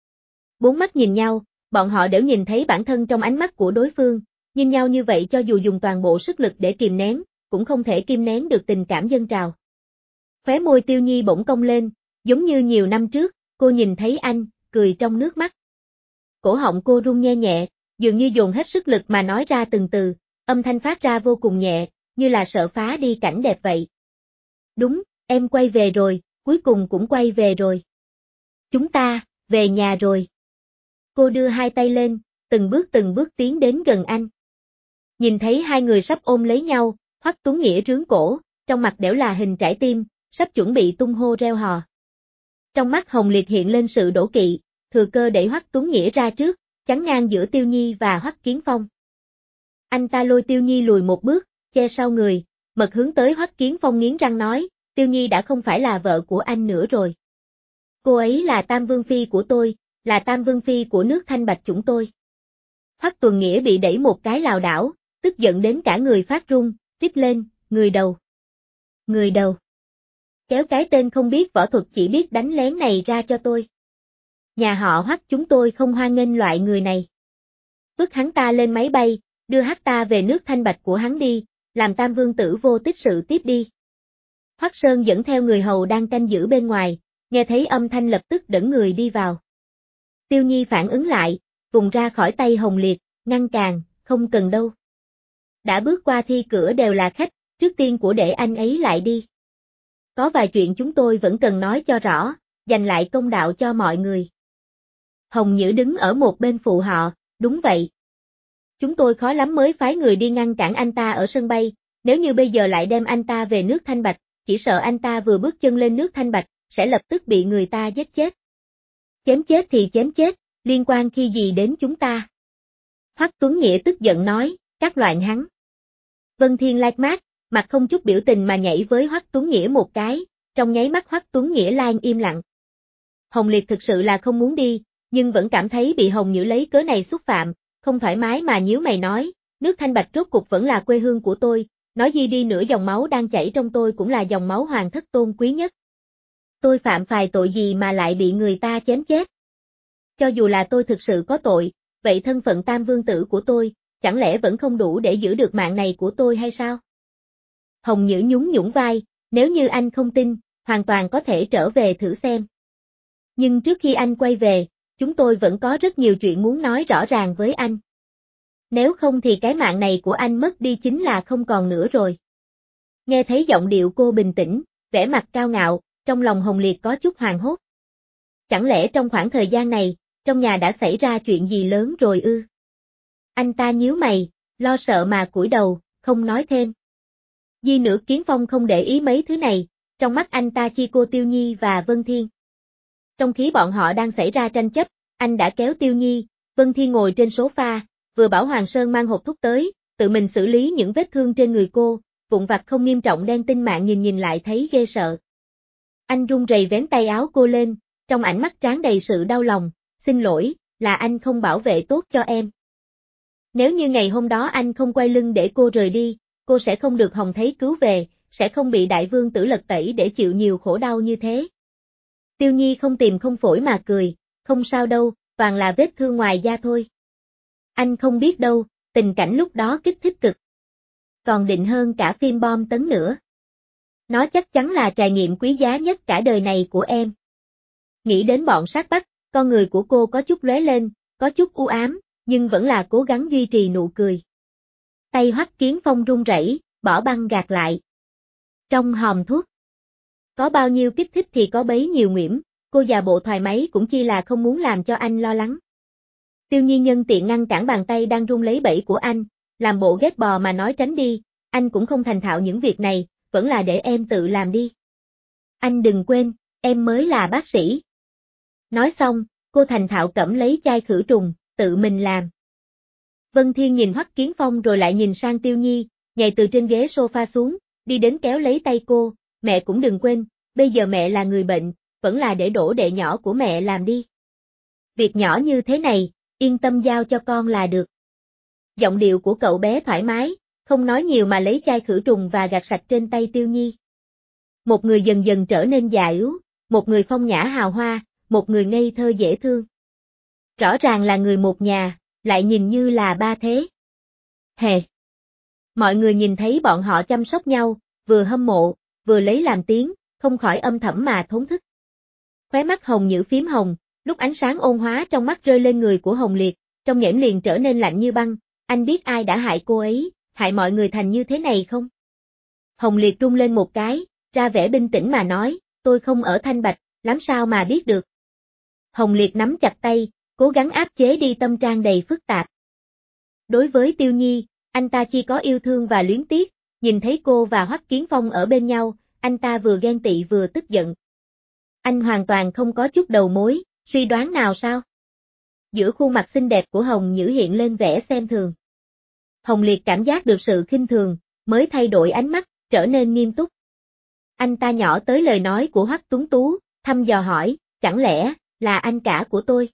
Bốn mắt nhìn nhau, bọn họ đều nhìn thấy bản thân trong ánh mắt của đối phương, nhìn nhau như vậy cho dù dùng toàn bộ sức lực để kìm nén, cũng không thể kìm nén được tình cảm dâng trào. Khóe môi Tiêu Nhi bỗng cong lên, giống như nhiều năm trước, cô nhìn thấy anh, cười trong nước mắt. Cổ họng cô run nhẹ nhẹ, dường như dồn hết sức lực mà nói ra từng từ, âm thanh phát ra vô cùng nhẹ, như là sợ phá đi cảnh đẹp vậy. Đúng, em quay về rồi, cuối cùng cũng quay về rồi. Chúng ta, về nhà rồi. Cô đưa hai tay lên, từng bước tiến đến gần anh. Nhìn thấy hai người sắp ôm lấy nhau, Hoắc Tuấn Nghĩa rướn cổ, trong mặt đều là hình trải tim, sắp chuẩn bị tung hô reo hò. Trong mắt Hồng Liệt hiện lên sự đố kỵ, thừa cơ đẩy Hoắc Tuấn Nghĩa ra trước, chắn ngang giữa Tiêu Nhi và Hoắc Kiến Phong. Anh ta lôi Tiêu Nhi lùi một bước, che sau người, mật hướng tới Hoắc Kiến Phong nghiến răng nói, Tiêu Nhi đã không phải là vợ của anh nữa rồi. Cô ấy là Tam Vương Phi của tôi, là Tam Vương Phi của nước Thanh Bạch chúng tôi. Hoắc Tuấn Nghĩa bị đẩy một cái lảo đảo, tức giận đến cả người phát run, rít lên, người đầu. Người đầu. Kéo cái tên không biết võ thuật chỉ biết đánh lén này ra cho tôi. Nhà họ Hoắc chúng tôi không hoan nghênh loại người này. Vứt hắn ta lên máy bay, đưa hắn ta về nước Thanh Bạch của hắn đi, làm Tam Vương tử vô tích sự tiếp đi. Hoắc Sơn dẫn theo người hầu đang canh giữ bên ngoài, nghe thấy âm thanh lập tức đẩy người đi vào. Tiêu Nhi phản ứng lại, vùng ra khỏi tay Hồng Liệt, ngăn cản, không cần đâu. Đã bước qua thi cửa đều là khách, trước tiên của để anh ấy lại đi. Có vài chuyện chúng tôi vẫn cần nói cho rõ, dành lại công đạo cho mọi người. Hồng Nhữ đứng ở một bên phụ họ, đúng vậy. Chúng tôi khó lắm mới phái người đi ngăn cản anh ta ở sân bay, nếu như bây giờ lại đem anh ta về nước Thanh Bạch, chỉ sợ anh ta vừa bước chân lên nước Thanh Bạch, sẽ lập tức bị người ta giết chết. Chém chết thì chém chết, liên quan khi gì đến chúng ta? Hoắc Tuấn Nghĩa tức giận nói, cắt loạn hắn. Vân Thiên lai mát, mặt không chút biểu tình mà nhảy với Hoắc Tuấn Nghĩa một cái, trong nháy mắt Hoắc Tuấn Nghĩa lai im lặng. Hồng Liệt thực sự là không muốn đi, nhưng vẫn cảm thấy bị Hồng Nhữ lấy cớ này xúc phạm, không thoải mái mà nhíu mày nói, nước Thanh Bạch rốt cục vẫn là quê hương của tôi, nói gì đi nữa dòng máu đang chảy trong tôi cũng là dòng máu hoàng thất tôn quý nhất. Tôi phạm phải tội gì mà lại bị người ta chém chết? Cho dù là tôi thực sự có tội, vậy thân phận Tam Vương tử của tôi, chẳng lẽ vẫn không đủ để giữ được mạng này của tôi hay sao? Hồng Nhữ nhún nhũng vai, nếu như anh không tin, hoàn toàn có thể trở về thử xem. Nhưng trước khi anh quay về, chúng tôi vẫn có rất nhiều chuyện muốn nói rõ ràng với anh. Nếu không thì cái mạng này của anh mất đi chính là không còn nữa rồi. Nghe thấy giọng điệu cô bình tĩnh, vẻ mặt cao ngạo, trong lòng Hồng Liệt có chút hoảng hốt. Chẳng lẽ trong khoảng thời gian này, trong nhà đã xảy ra chuyện gì lớn rồi ư? Anh ta nhíu mày, lo sợ mà cúi đầu, không nói thêm. Di nửa Kiến Phong không để ý mấy thứ này, trong mắt anh ta chi cô Tiêu Nhi và Vân Thiên. Trong khi bọn họ đang xảy ra tranh chấp, anh đã kéo Tiêu Nhi, Vân Thiên ngồi trên sofa, vừa bảo Hoàng Sơn mang hộp thuốc tới, tự mình xử lý những vết thương trên người cô, vụn vặt không nghiêm trọng đen tinh mạng nhìn lại thấy ghê sợ. Anh run rẩy vén tay áo cô lên, trong ánh mắt tràn đầy sự đau lòng, xin lỗi, là anh không bảo vệ tốt cho em. Nếu như ngày hôm đó anh không quay lưng để cô rời đi, cô sẽ không được Hồng Thấy cứu về, sẽ không bị đại vương tử lật tẩy để chịu nhiều khổ đau như thế. Tiêu Nhi không tìm không phổi mà cười, không sao đâu, toàn là vết thương ngoài da thôi. Anh không biết đâu, tình cảnh lúc đó kích thích cực. Còn định hơn cả phim bom tấn nữa. Nó chắc chắn là trải nghiệm quý giá nhất cả đời này của em. Nghĩ đến bọn sát bắt, con người của cô có chút lóe lên, có chút u ám, nhưng vẫn là cố gắng duy trì nụ cười. Tay Hoắc Kiến Phong run rẩy, bỏ băng gạt lại. Trong hòm thuốc, có bao nhiêu kích thích thì có bấy nhiêu nguểm, cô già bộ thoại máy cũng chỉ là không muốn làm cho anh lo lắng. Tiêu Nhi nhân tiện ngăn cản bàn tay đang run lấy bẫy của anh, làm bộ ghét bò mà nói tránh đi, anh cũng không thành thạo những việc này, vẫn là để em tự làm đi. Anh đừng quên, em mới là bác sĩ. Nói xong, cô thành thạo cẫm lấy chai khử trùng, tự mình làm. Vân Thiên nhìn Hoắc Kiến Phong rồi lại nhìn sang Tiêu Nhi, nhảy từ trên ghế sofa xuống, đi đến kéo lấy tay cô, mẹ cũng đừng quên, bây giờ mẹ là người bệnh, vẫn là để đổ đệ nhỏ của mẹ làm đi. Việc nhỏ như thế này, yên tâm giao cho con là được. Giọng điệu của cậu bé thoải mái, không nói nhiều mà lấy chai khử trùng và gạt sạch trên tay Tiêu Nhi. Một người dần dần trở nên già yếu, một người phong nhã hào hoa, một người ngây thơ dễ thương. Rõ ràng là người một nhà, lại nhìn như là ba thế. Hề! Mọi người nhìn thấy bọn họ chăm sóc nhau, vừa hâm mộ, vừa lấy làm tiếng, không khỏi âm thầm mà thốn thức. Khóe mắt Hồng Nhữ phím hồng, lúc ánh sáng ôn hóa trong mắt rơi lên người của Hồng Liệt, trong nhễm liền trở nên lạnh như băng, anh biết ai đã hại cô ấy, hại mọi người thành như thế này không? Hồng Liệt rung lên một cái, ra vẻ bình tĩnh mà nói, tôi không ở Thanh Bạch, làm sao mà biết được. Hồng Liệt nắm chặt tay, cố gắng áp chế đi tâm trạng đầy phức tạp. Đối với Tiêu Nhi, anh ta chỉ có yêu thương và luyến tiếc, nhìn thấy cô và Hoắc Kiến Phong ở bên nhau, anh ta vừa ghen tị vừa tức giận. Anh hoàn toàn không có chút đầu mối, suy đoán nào sao? Giữa khuôn mặt xinh đẹp của Hồng Nhữ hiện lên vẻ xem thường. Hồng Liệt cảm giác được sự khinh thường, mới thay đổi ánh mắt, trở nên nghiêm túc. Anh ta nhỏ tới lời nói của Hoắc Tuấn Tú, thăm dò hỏi, chẳng lẽ là anh cả của tôi?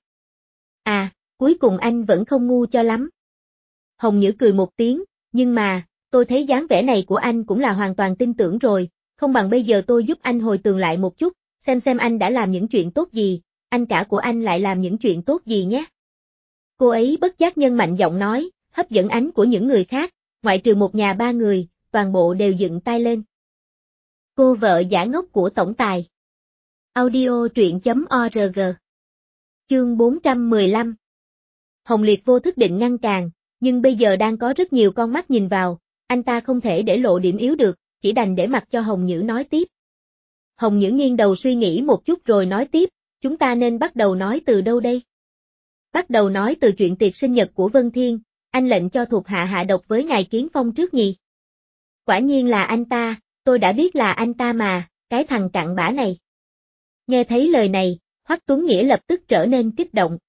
À, cuối cùng anh vẫn không ngu cho lắm. Hồng Nhữ cười một tiếng, nhưng mà, tôi thấy dáng vẻ này của anh cũng là hoàn toàn tin tưởng rồi, không bằng bây giờ tôi giúp anh hồi tưởng lại một chút, xem anh đã làm những chuyện tốt gì, anh cả của anh lại làm những chuyện tốt gì nhé. Cô ấy bất giác nhân mạnh giọng nói, hấp dẫn ánh của những người khác, ngoại trừ một nhà ba người, toàn bộ đều dựng tay lên. Cô vợ giả ngốc của tổng tài. Audio truyện.org. Chương 415. Hồng Liệt vô thức định ngăn cản, nhưng bây giờ đang có rất nhiều con mắt nhìn vào, anh ta không thể để lộ điểm yếu được, chỉ đành để mặc cho Hồng Nhữ nói tiếp. Hồng Nhữ nghiêng đầu suy nghĩ một chút rồi nói tiếp, chúng ta nên bắt đầu nói từ đâu đây? Bắt đầu nói từ chuyện tiệc sinh nhật của Vân Thiên, anh lệnh cho thuộc hạ hạ độc với ngài Kiến Phong trước nhỉ? Quả nhiên là anh ta, tôi đã biết là anh ta mà, cái thằng cặn bã này. Nghe thấy lời này, Hoắc Tuấn Nghĩa lập tức trở nên kích động.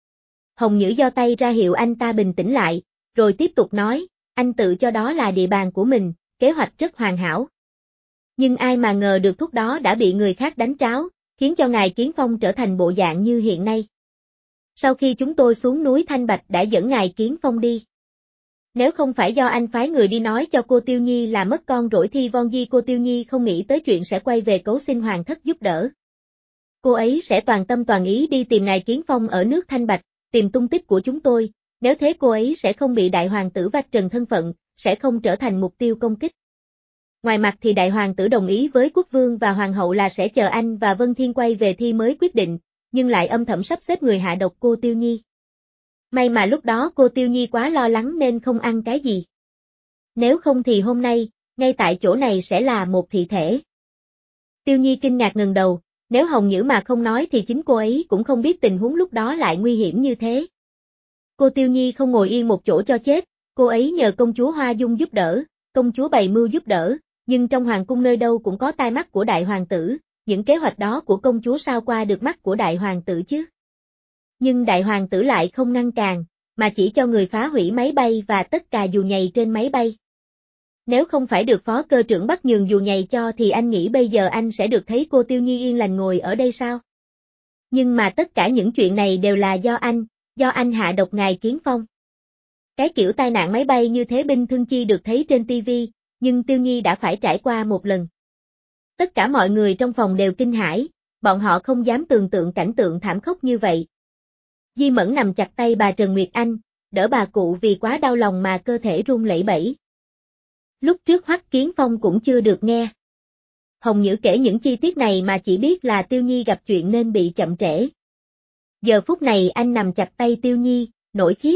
Hồng Nhữ giơ tay ra hiệu anh ta bình tĩnh lại, rồi tiếp tục nói, anh tự cho đó là địa bàn của mình, kế hoạch rất hoàn hảo. Nhưng ai mà ngờ được thuốc đó đã bị người khác đánh tráo, khiến cho ngài Kiến Phong trở thành bộ dạng như hiện nay. Sau khi chúng tôi xuống núi Thanh Bạch đã dẫn ngài Kiến Phong đi. Nếu không phải do anh phái người đi nói cho cô Tiêu Nhi là mất con rỗi thì Von Di cô Tiêu Nhi không nghĩ tới chuyện sẽ quay về cấu xin hoàng thất giúp đỡ. Cô ấy sẽ toàn tâm toàn ý đi tìm ngài Kiến Phong ở nước Thanh Bạch, tìm tung tích của chúng tôi, nếu thế cô ấy sẽ không bị đại hoàng tử vạch trần thân phận, sẽ không trở thành mục tiêu công kích. Ngoài mặt thì đại hoàng tử đồng ý với quốc vương và hoàng hậu là sẽ chờ anh và Vân Thiên quay về thì mới quyết định, nhưng lại âm thầm sắp xếp người hạ độc cô Tiêu Nhi. May mà lúc đó cô Tiêu Nhi quá lo lắng nên không ăn cái gì. Nếu không thì hôm nay, ngay tại chỗ này sẽ là một thi thể. Tiêu Nhi kinh ngạc ngẩng đầu, nếu Hồng Nhữ mà không nói thì chính cô ấy cũng không biết tình huống lúc đó lại nguy hiểm như thế. Cô Tiêu Nhi không ngồi yên một chỗ cho chết, cô ấy nhờ công chúa Hoa Dung giúp đỡ, công chúa bày mưu giúp đỡ, nhưng trong hoàng cung nơi đâu cũng có tai mắt của đại hoàng tử, những kế hoạch đó của công chúa sao qua được mắt của đại hoàng tử chứ. Nhưng đại hoàng tử lại không ngăn cản, mà chỉ cho người phá hủy máy bay và tất cả dù nhầy trên máy bay. Nếu không phải được phó cơ trưởng bắt nhường dù nhầy cho thì anh nghĩ bây giờ anh sẽ được thấy cô Tiêu Nhi yên lành ngồi ở đây sao? Nhưng mà tất cả những chuyện này đều là do anh hạ độc ngài Kiến Phong. Cái kiểu tai nạn máy bay như thế binh thương chi được thấy trên TV, nhưng Tiêu Nhi đã phải trải qua một lần. Tất cả mọi người trong phòng đều kinh hãi, bọn họ không dám tưởng tượng cảnh tượng thảm khốc như vậy. Di Mẫn nằm chặt tay bà Trần Nguyệt Anh, đỡ bà cụ vì quá đau lòng mà cơ thể run lẩy bẩy. Lúc trước Hoắc Kiến Phong cũng chưa được nghe. Hồng Nhữ kể những chi tiết này mà chỉ biết là Tiêu Nhi gặp chuyện nên bị chậm trễ. Giờ phút này anh nằm chặt tay Tiêu Nhi, nổi khiếp.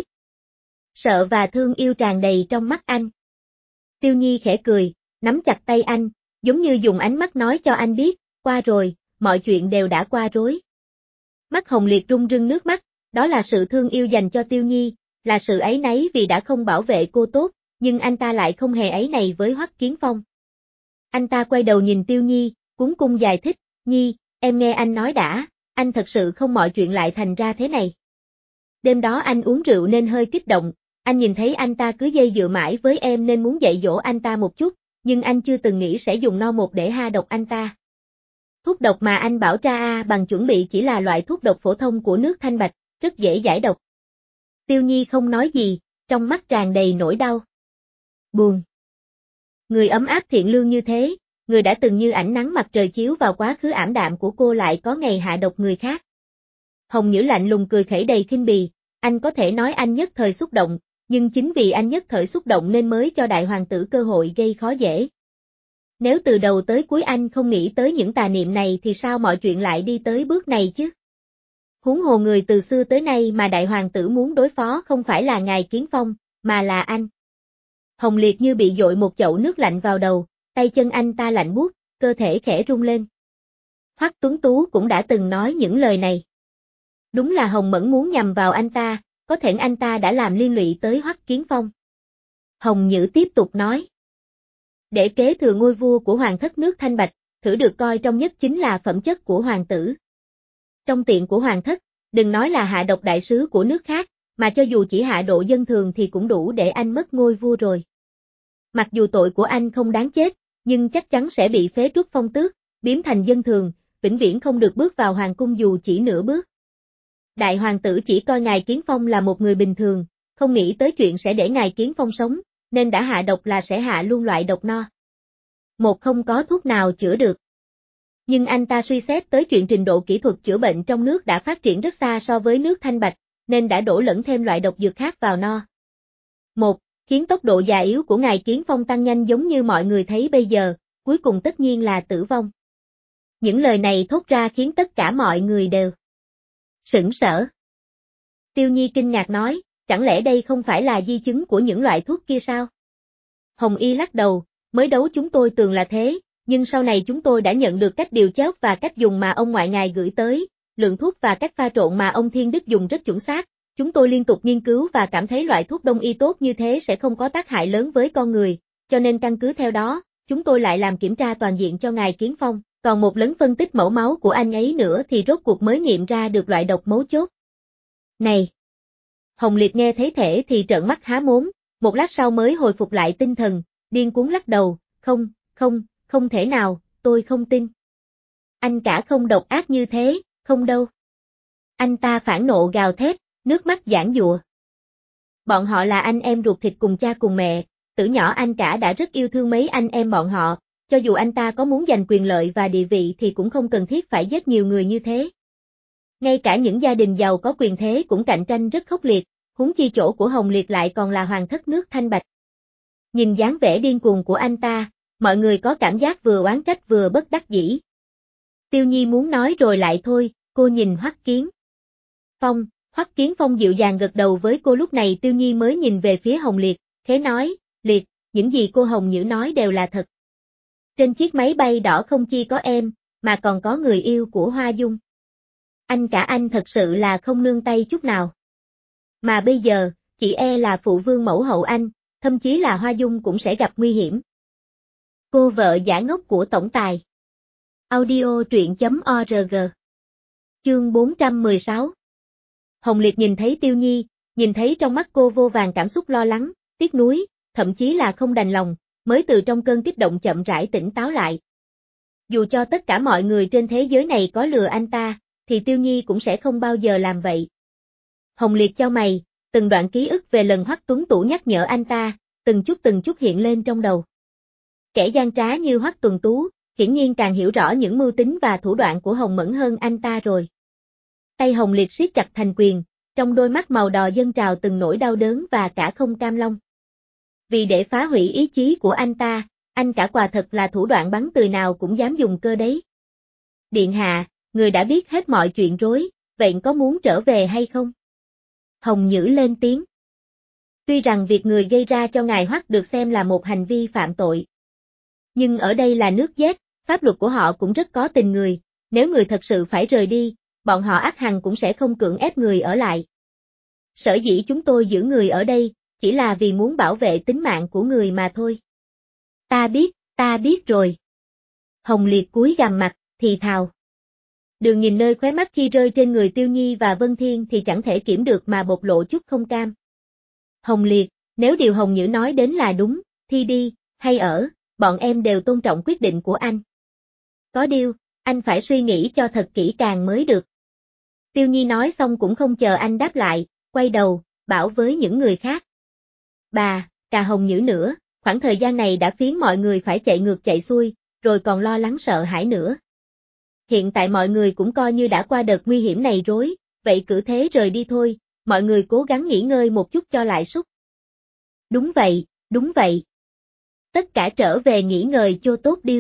Sợ và thương yêu tràn đầy trong mắt anh. Tiêu Nhi khẽ cười, nắm chặt tay anh, giống như dùng ánh mắt nói cho anh biết, qua rồi, mọi chuyện đều đã qua rối. Mắt Hồng Liệt rưng rưng nước mắt, đó là sự thương yêu dành cho Tiêu Nhi, là sự áy náy vì đã không bảo vệ cô tốt, nhưng anh ta lại không hề áy này với Hoắc Kiến Phong. Anh ta quay đầu nhìn Tiêu Nhi, cuống cung giải thích, Nhi, em nghe anh nói đã, anh thật sự không mọi chuyện lại thành ra thế này. Đêm đó anh uống rượu nên hơi kích động, anh nhìn thấy anh ta cứ dây dựa mãi với em nên muốn dạy dỗ anh ta một chút, nhưng anh chưa từng nghĩ sẽ dùng no một để ha độc anh ta. Thuốc độc mà anh bảo ra bằng chuẩn bị chỉ là loại thuốc độc phổ thông của nước Thanh Bạch, rất dễ giải độc. Tiêu Nhi không nói gì, trong mắt tràn đầy nỗi đau. Buồn. Người ấm áp thiện lương như thế, người đã từng như ánh nắng mặt trời chiếu vào quá khứ ảm đạm của cô lại có ngày hạ độc người khác. Hồng Nhữ lạnh lùng cười khẩy đầy khinh bì, anh có thể nói anh nhất thời xúc động, nhưng chính vì anh nhất thời xúc động nên mới cho đại hoàng tử cơ hội gây khó dễ. Nếu từ đầu tới cuối anh không nghĩ tới những tà niệm này thì sao mọi chuyện lại đi tới bước này chứ? Huống hồ người từ xưa tới nay mà đại hoàng tử muốn đối phó không phải là ngài Kiến Phong, mà là anh. Hồng Liệt như bị dội một chậu nước lạnh vào đầu, tay chân anh ta lạnh buốt, cơ thể khẽ rung lên. Hoắc Tuấn Tú cũng đã từng nói những lời này. Đúng là Hồng Mẫn muốn nhằm vào anh ta, có thể anh ta đã làm liên lụy tới Hoắc Kiến Phong. Hồng Nhữ tiếp tục nói. Để kế thừa ngôi vua của hoàng thất nước Thanh Bạch, thử được coi trọng nhất chính là phẩm chất của hoàng tử. Trong tiện của hoàng thất, đừng nói là hạ độc đại sứ của nước khác, mà cho dù chỉ hạ độ dân thường thì cũng đủ để anh mất ngôi vua rồi. Mặc dù tội của anh không đáng chết, nhưng chắc chắn sẽ bị phế truất phong tước, biếm thành dân thường, vĩnh viễn không được bước vào hoàng cung dù chỉ nửa bước. Đại hoàng tử chỉ coi ngài Kiến Phong là một người bình thường, không nghĩ tới chuyện sẽ để ngài Kiến Phong sống, nên đã hạ độc là sẽ hạ luôn loại độc no. Một không có thuốc nào chữa được. Nhưng anh ta suy xét tới chuyện trình độ kỹ thuật chữa bệnh trong nước đã phát triển rất xa so với nước Thanh Bạch, nên đã đổ lẫn thêm loại độc dược khác vào no. Một, khiến tốc độ già yếu của ngài Kiến Phong tăng nhanh giống như mọi người thấy bây giờ, cuối cùng tất nhiên là tử vong. Những lời này thốt ra khiến tất cả mọi người đều sửng sờ. Tiêu Nhi kinh ngạc nói, chẳng lẽ đây không phải là di chứng của những loại thuốc kia sao? Hồng Y lắc đầu, mới đấu chúng tôi tưởng là thế, nhưng sau này chúng tôi đã nhận được cách điều chế và cách dùng mà ông ngoại ngài gửi tới, lượng thuốc và cách pha trộn mà ông Thiên Đức dùng rất chuẩn xác. Chúng tôi liên tục nghiên cứu và cảm thấy loại thuốc đông y tốt như thế sẽ không có tác hại lớn với con người, cho nên căn cứ theo đó, chúng tôi lại làm kiểm tra toàn diện cho ngài Kiến Phong, còn một lần phân tích mẫu máu của anh ấy nữa thì rốt cuộc mới nghiệm ra được loại độc mấu chốt. Này! Hồng Liệt nghe thấy thể thì trợn mắt há mồm, một lát sau mới hồi phục lại tinh thần, điên cuồng lắc đầu, không thể nào, tôi không tin. Anh cả không độc ác như thế, không đâu. Anh ta phản nộ gào thét, nước mắt giãn giụa. Bọn họ là anh em ruột thịt cùng cha cùng mẹ, từ nhỏ anh cả đã rất yêu thương mấy anh em bọn họ, cho dù anh ta có muốn giành quyền lợi và địa vị thì cũng không cần thiết phải giết nhiều người như thế. Ngay cả những gia đình giàu có quyền thế cũng cạnh tranh rất khốc liệt, huống chi chỗ của Hồng Liệt lại còn là hoàng thất nước Thanh Bạch. Nhìn dáng vẻ điên cuồng của anh ta, mọi người có cảm giác vừa oán trách vừa bất đắc dĩ. Tiêu Nhi muốn nói rồi lại thôi, cô nhìn Hoắc Kiến Phong. Hoắc Kiến Phong dịu dàng gật đầu với cô, lúc này Tiêu Nhi mới nhìn về phía Hồng Liệt, khẽ nói, Liệt, những gì cô Hồng Nhữ nói đều là thật. Trên chiếc máy bay đỏ không chỉ có em, mà còn có người yêu của Hoa Dung. Anh cả anh thật sự là không nương tay chút nào. Mà bây giờ, chỉ e là phụ vương mẫu hậu anh, thậm chí là Hoa Dung cũng sẽ gặp nguy hiểm. Cô vợ giả ngốc của tổng tài. Audio truyện.org. Chương 416. Hồng Liệt nhìn thấy Tiêu Nhi, nhìn thấy trong mắt cô vô vàn cảm xúc lo lắng, tiếc nuối, thậm chí là không đành lòng, mới từ trong cơn kích động chậm rãi tỉnh táo lại. Dù cho tất cả mọi người trên thế giới này có lừa anh ta, thì Tiêu Nhi cũng sẽ không bao giờ làm vậy. Hồng Liệt chau mày, từng đoạn ký ức về lần Hoắc Tuấn Tú nhắc nhở anh ta, từng chút hiện lên trong đầu. Kẻ gian trá như Hoắc Tuấn Tú, hiển nhiên càng hiểu rõ những mưu tính và thủ đoạn của Hồng Mẫn hơn anh ta rồi. Tay Hồng Liệt siết chặt thành quyền, trong đôi mắt màu đỏ dâng trào từng nỗi đau đớn và cả không cam long. Vì để phá hủy ý chí của anh anh cả quà thật là thủ đoạn bắn tươi nào cũng dám dùng cơ đấy. Điện hạ, người đã biết hết mọi chuyện rối, vậy có muốn trở về hay không? Hồng Nhữ lên tiếng. Tuy rằng việc người gây ra cho ngài Hoắc được xem là một hành vi phạm tội. Nhưng ở đây là nước Z, pháp luật của họ cũng rất có tình người, nếu người thật sự phải rời đi, bọn họ ắt hẳn cũng sẽ không cưỡng ép người ở lại. Sở dĩ chúng tôi giữ người ở đây, chỉ là vì muốn bảo vệ tính mạng của người mà thôi. Ta biết rồi. Hồng Liệt cúi gằm mặt, thì thào. Đường nhìn nơi khóe mắt khi rơi trên người Tiêu Nhi và Vân Thiên thì chẳng thể kiểm được mà bộc lộ chút không cam. Hồng Liệt, nếu điều Hồng Nhữ nói đến là đúng, thì đi, hay ở, bọn em đều tôn trọng quyết định của anh. Có điều, anh phải suy nghĩ cho thật kỹ càng mới được. Tiêu Nhi nói xong cũng không chờ anh đáp lại, quay đầu, bảo với những người khác. Bà, cả Hồng Nhữ nữa, khoảng thời gian này đã khiến mọi người phải chạy ngược chạy xuôi, rồi còn lo lắng sợ hãi nữa. Hiện tại mọi người cũng coi như đã qua đợt nguy hiểm này rồi, vậy cứ thế rời đi thôi, mọi người cố gắng nghỉ ngơi một chút cho lại sức. Đúng vậy. Tất cả trở về nghỉ ngơi cho tốt điêu.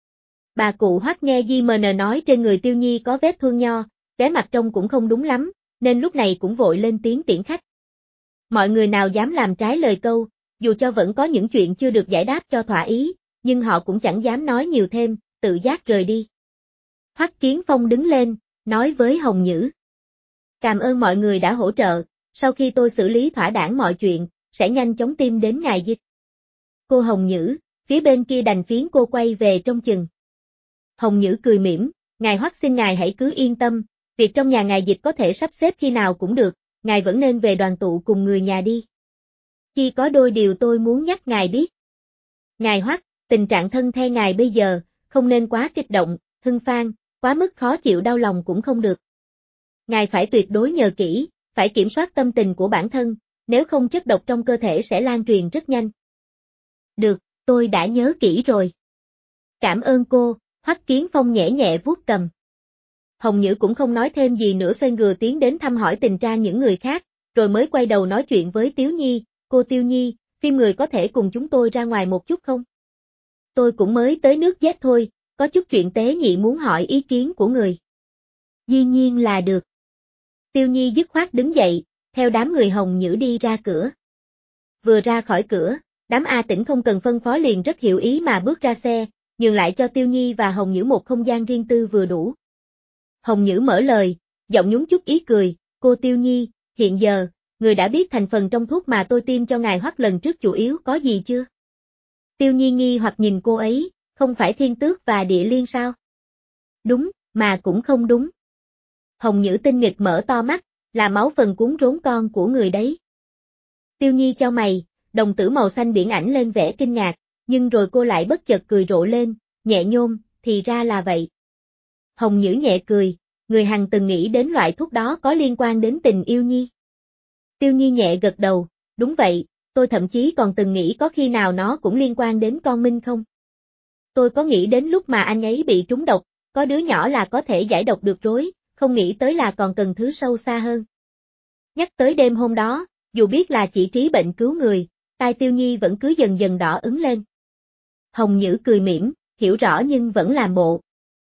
Bà cụ Hoắc nghe Di Mờ nói trên người Tiêu Nhi có vết thương nho, vẻ mặt trông cũng không đúng lắm, nên lúc này cũng vội lên tiếng tiễn khách. Mọi người nào dám làm trái lời câu, dù cho vẫn có những chuyện chưa được giải đáp cho thỏa ý, nhưng họ cũng chẳng dám nói nhiều thêm, tự giác rời đi. Hoắc Kiến Phong đứng lên, nói với Hồng Nhữ. Cảm ơn mọi người đã hỗ trợ, sau khi tôi xử lý thỏa đáng mọi chuyện, sẽ nhanh chóng tìm đến ngài Dịch. Cô Hồng Nhữ, phía bên kia đành phiến cô quay về trong chừng. Hồng Nhữ cười mỉm, ngài Hoắc xin ngài hãy cứ yên tâm, việc trong nhà ngài Dịch có thể sắp xếp khi nào cũng được, ngài vẫn nên về đoàn tụ cùng người nhà đi. Chỉ có đôi điều tôi muốn nhắc ngài biết. Ngài Hoắc, tình trạng thân thể ngài bây giờ, không nên quá kích động, hưng phang, quá mức khó chịu đau lòng cũng không được. Ngài phải tuyệt đối nhờ kỹ, phải kiểm soát tâm tình của bản thân, nếu không chất độc trong cơ thể sẽ lan truyền rất nhanh. Được, tôi đã nhớ kỹ rồi. Cảm ơn cô, Hoắc Kiến Phong nhẹ nhẹ vuốt cầm. Hồng Nhữ cũng không nói thêm gì nữa xoay người tiến đến thăm hỏi tình trạng những người khác, rồi mới quay đầu nói chuyện với Tiếu Nhi, cô Tiêu Nhi, phim người có thể cùng chúng tôi ra ngoài một chút không? Tôi cũng mới tới nước Z thôi, có chút chuyện tế nhị muốn hỏi ý kiến của người. Dĩ nhiên là được. Tiêu Nhi dứt khoát đứng dậy, theo đám người Hồng Nhữ đi ra cửa. Vừa ra khỏi cửa, đám A Tĩnh không cần phân phó liền rất hiểu ý mà bước ra xe, nhường lại cho Tiêu Nhi và Hồng Nhữ một không gian riêng tư vừa đủ. Hồng Nhữ mở lời, giọng nhún chút ý cười, cô Tiêu Nhi, hiện giờ, người đã biết thành phần trong thuốc mà tôi tiêm cho ngài Hoắc lần trước chủ yếu có gì chưa? Tiêu Nhi nghi hoặc nhìn cô ấy, không phải Thiên Tước và Địa Liên sao? Đúng, mà cũng không đúng. Hồng Nhữ tinh nghịch mở to mắt, là máu phần cuốn rốn con của người đấy. Tiêu Nhi chau mày, đồng tử màu xanh biển ảnh lên vẻ kinh ngạc, nhưng rồi cô lại bất chợt cười rộ lên, nhẹ nhôm, thì ra là vậy. Hồng Nhữ nhẹ cười, người hằng từng nghĩ đến loại thuốc đó có liên quan đến tình yêu Nhi. Tiêu Nhi nhẹ gật đầu, đúng vậy, tôi thậm chí còn từng nghĩ có khi nào nó cũng liên quan đến con Minh không? Tôi có nghĩ đến lúc mà anh ấy bị trúng độc, có đứa nhỏ là có thể giải độc được rối, không nghĩ tới là còn cần thứ sâu xa hơn. Nhắc tới đêm hôm đó, dù biết là chỉ trí bệnh cứu người, tai Tiêu Nhi vẫn cứ dần dần đỏ ứng lên. Hồng Nhữ cười mỉm, hiểu rõ nhưng vẫn làm bộ.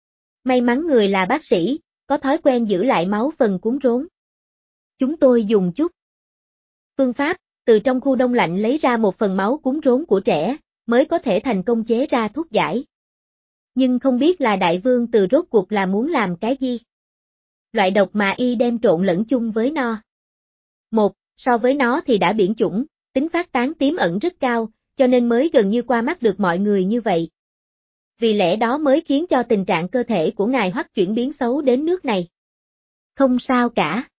May mắn người là bác sĩ, có thói quen giữ lại máu phần cuốn rốn. Chúng tôi dùng chút phương pháp, từ trong khu đông lạnh lấy ra một phần máu cuốn rốn của trẻ, mới có thể thành công chế ra thuốc giải. Nhưng không biết là đại vương từ rốt cuộc là muốn làm cái gì? Loại độc mà y đem trộn lẫn chung với no. Một, so với nó thì đã biển chủng, tính phát tán tiềm ẩn rất cao, cho nên mới gần như qua mắt được mọi người như vậy. Vì lẽ đó mới khiến cho tình trạng cơ thể của ngài Hoắc chuyển biến xấu đến nước này. Không sao cả.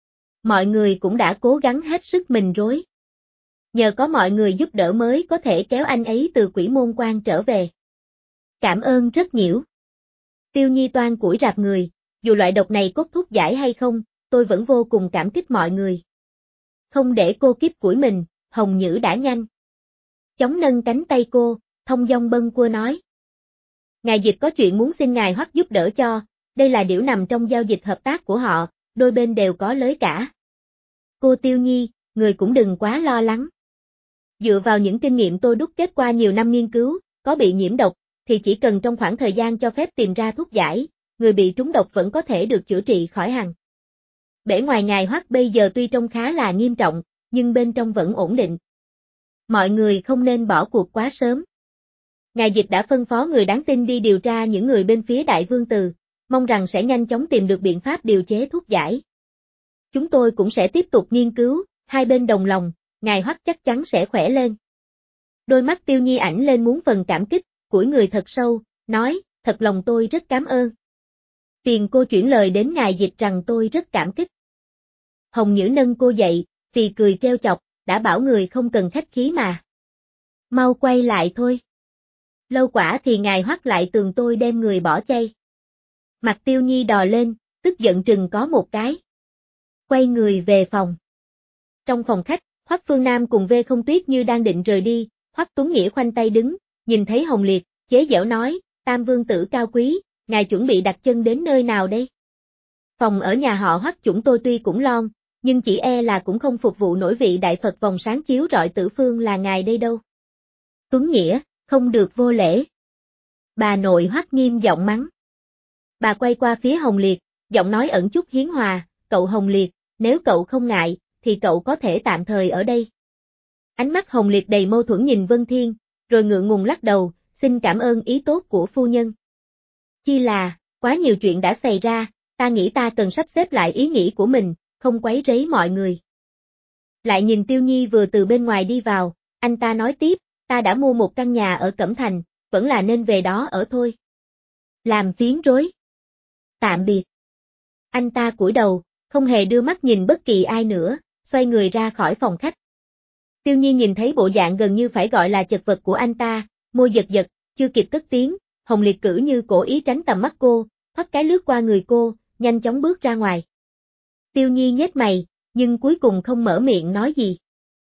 Mọi người cũng đã cố gắng hết sức mình rồi. Nhờ có mọi người giúp đỡ mới có thể kéo anh ấy từ Quỷ Môn Quan trở về. Cảm ơn rất nhiều. Tiêu Nhi toan củi rạp người, dù loại độc này có thuốc giải hay không, tôi vẫn vô cùng cảm kích mọi người. Không để cô kiếp củi mình, Hồng Nhữ đã nhanh. Chống nâng cánh tay cô, thông dong bâng quơ nói. Ngài Dịch có chuyện muốn xin ngài Hoắc giúp đỡ cho, đây là điều nằm trong giao dịch hợp tác của họ, đôi bên đều có lợi cả. Cô Tiêu Nhi, người cũng đừng quá lo lắng. Dựa vào những kinh nghiệm tôi đúc kết qua nhiều năm nghiên cứu, có bị nhiễm độc, thì chỉ cần trong khoảng thời gian cho phép tìm ra thuốc giải, người bị trúng độc vẫn có thể được chữa trị khỏi hẳn. Bề ngoài ngài Hoắc bây giờ tuy trông khá là nghiêm trọng, nhưng bên trong vẫn ổn định. Mọi người không nên bỏ cuộc quá sớm. Ngài Dịch đã phân phó người đáng tin đi điều tra những người bên phía Đại Vương Từ, mong rằng sẽ nhanh chóng tìm được biện pháp điều chế thuốc giải. Chúng tôi cũng sẽ tiếp tục nghiên cứu, hai bên đồng lòng, ngài Hoắc chắc chắn sẽ khỏe lên. Đôi mắt Tiêu Nhi ảnh lên muốn phần cảm kích, cúi người thật sâu, nói, thật lòng tôi rất cảm ơn. Phiền cô chuyển lời đến ngài Dịch rằng tôi rất cảm kích. Hồng Nhữ nâng cô dậy, phì cười trêu chọc, đã bảo người không cần khách khí mà. Mau quay lại thôi. Lâu quả thì ngài Hoắc lại tường tôi đem người bỏ chay. Mặt Tiêu Nhi đò lên, tức giận trừng có một cái. Quay người về phòng. Trong phòng khách, Hoắc Phương Nam cùng Vê Không Tuyết như đang định rời đi, Hoắc Tuấn Nghĩa khoanh tay đứng, nhìn thấy Hồng Liệt, chế giễu nói, Tam Vương tử cao quý, ngài chuẩn bị đặt chân đến nơi nào đây? Phòng ở nhà họ Hoắc chúng tôi tuy cũng lon, nhưng chỉ e là cũng không phục vụ nổi vị đại Phật vòng sáng chiếu rọi tử phương là ngài đây đâu. Tuấn Nghĩa, không được vô lễ. Bà nội Hoắc nghiêm giọng mắng. Bà quay qua phía Hồng Liệt, giọng nói ẩn chút hiến hòa, cậu Hồng Liệt, nếu cậu không ngại, thì cậu có thể tạm thời ở đây. Ánh mắt Hồng Liệt đầy mâu thuẫn nhìn Vân Thiên, rồi ngượng ngùng lắc đầu, xin cảm ơn ý tốt của phu nhân. Chi là, quá nhiều chuyện đã xảy ra, ta nghĩ ta cần sắp xếp lại ý nghĩ của mình, không quấy rầy mọi người. Lại nhìn Tiêu Nhi vừa từ bên ngoài đi vào, anh ta nói tiếp, ta đã mua một căn nhà ở Cẩm Thành, vẫn là nên về đó ở thôi. Làm phiến rối. Tạm biệt. Anh ta cúi đầu, không hề đưa mắt nhìn bất kỳ ai nữa, xoay người ra khỏi phòng khách. Tiêu Nhi nhìn thấy bộ dạng gần như phải gọi là chật vật của anh ta, môi giật giật, chưa kịp cất tiếng, Hồng Liệt cử như cố ý tránh tầm mắt cô, thoát cái lướt qua người cô, nhanh chóng bước ra ngoài. Tiêu Nhi nhếch mày, nhưng cuối cùng không mở miệng nói gì.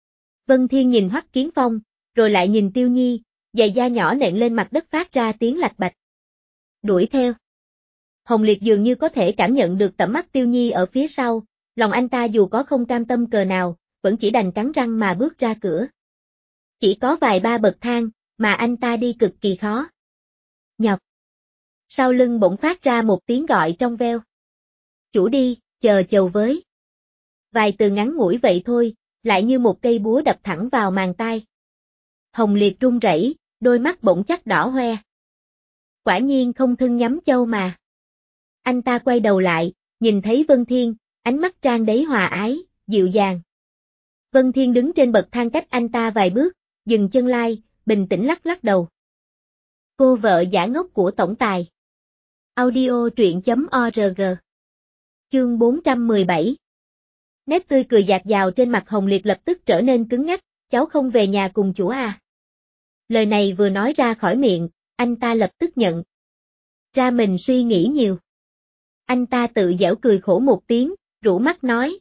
Vân Thiên nhìn Hoắc Kiến Phong, rồi lại nhìn Tiêu Nhi, giày da nhỏ nện lên mặt đất phát ra tiếng lạch bạch. Đuổi theo. Hồng Liệt dường như có thể cảm nhận được tầm mắt Tiêu Nhi ở phía sau, lòng anh ta dù có không cam tâm cờ nào, vẫn chỉ đành cắn răng mà bước ra cửa. Chỉ có vài ba bậc thang, mà anh ta đi cực kỳ khó. Nhọc. Sau lưng bỗng phát ra một tiếng gọi trong veo. Chủ đi, chờ chầu với. Vài từ ngắn ngủi vậy thôi, lại như một cây búa đập thẳng vào màng tai. Hồng Liệt run rẩy, đôi mắt bỗng chắc đỏ hoe. Quả nhiên không thân nhắm châu mà. Anh ta quay đầu lại, nhìn thấy Vân Thiên, ánh mắt tràn đầy hòa ái, dịu dàng. Vân Thiên đứng trên bậc thang cách anh ta vài bước, dừng chân lại, bình tĩnh lắc lắc đầu. Cô vợ giả ngốc của tổng tài. Audio truyện.org. Chương 417. Nét tươi cười dạt dào trên mặt Hồng Liệt lập tức trở nên cứng ngắc, cháu không về nhà cùng chủ à. Lời này vừa nói ra khỏi miệng, anh ta lập tức nhận ra mình suy nghĩ nhiều. Anh ta tự giễu cười khổ một tiếng, rũ mắt nói,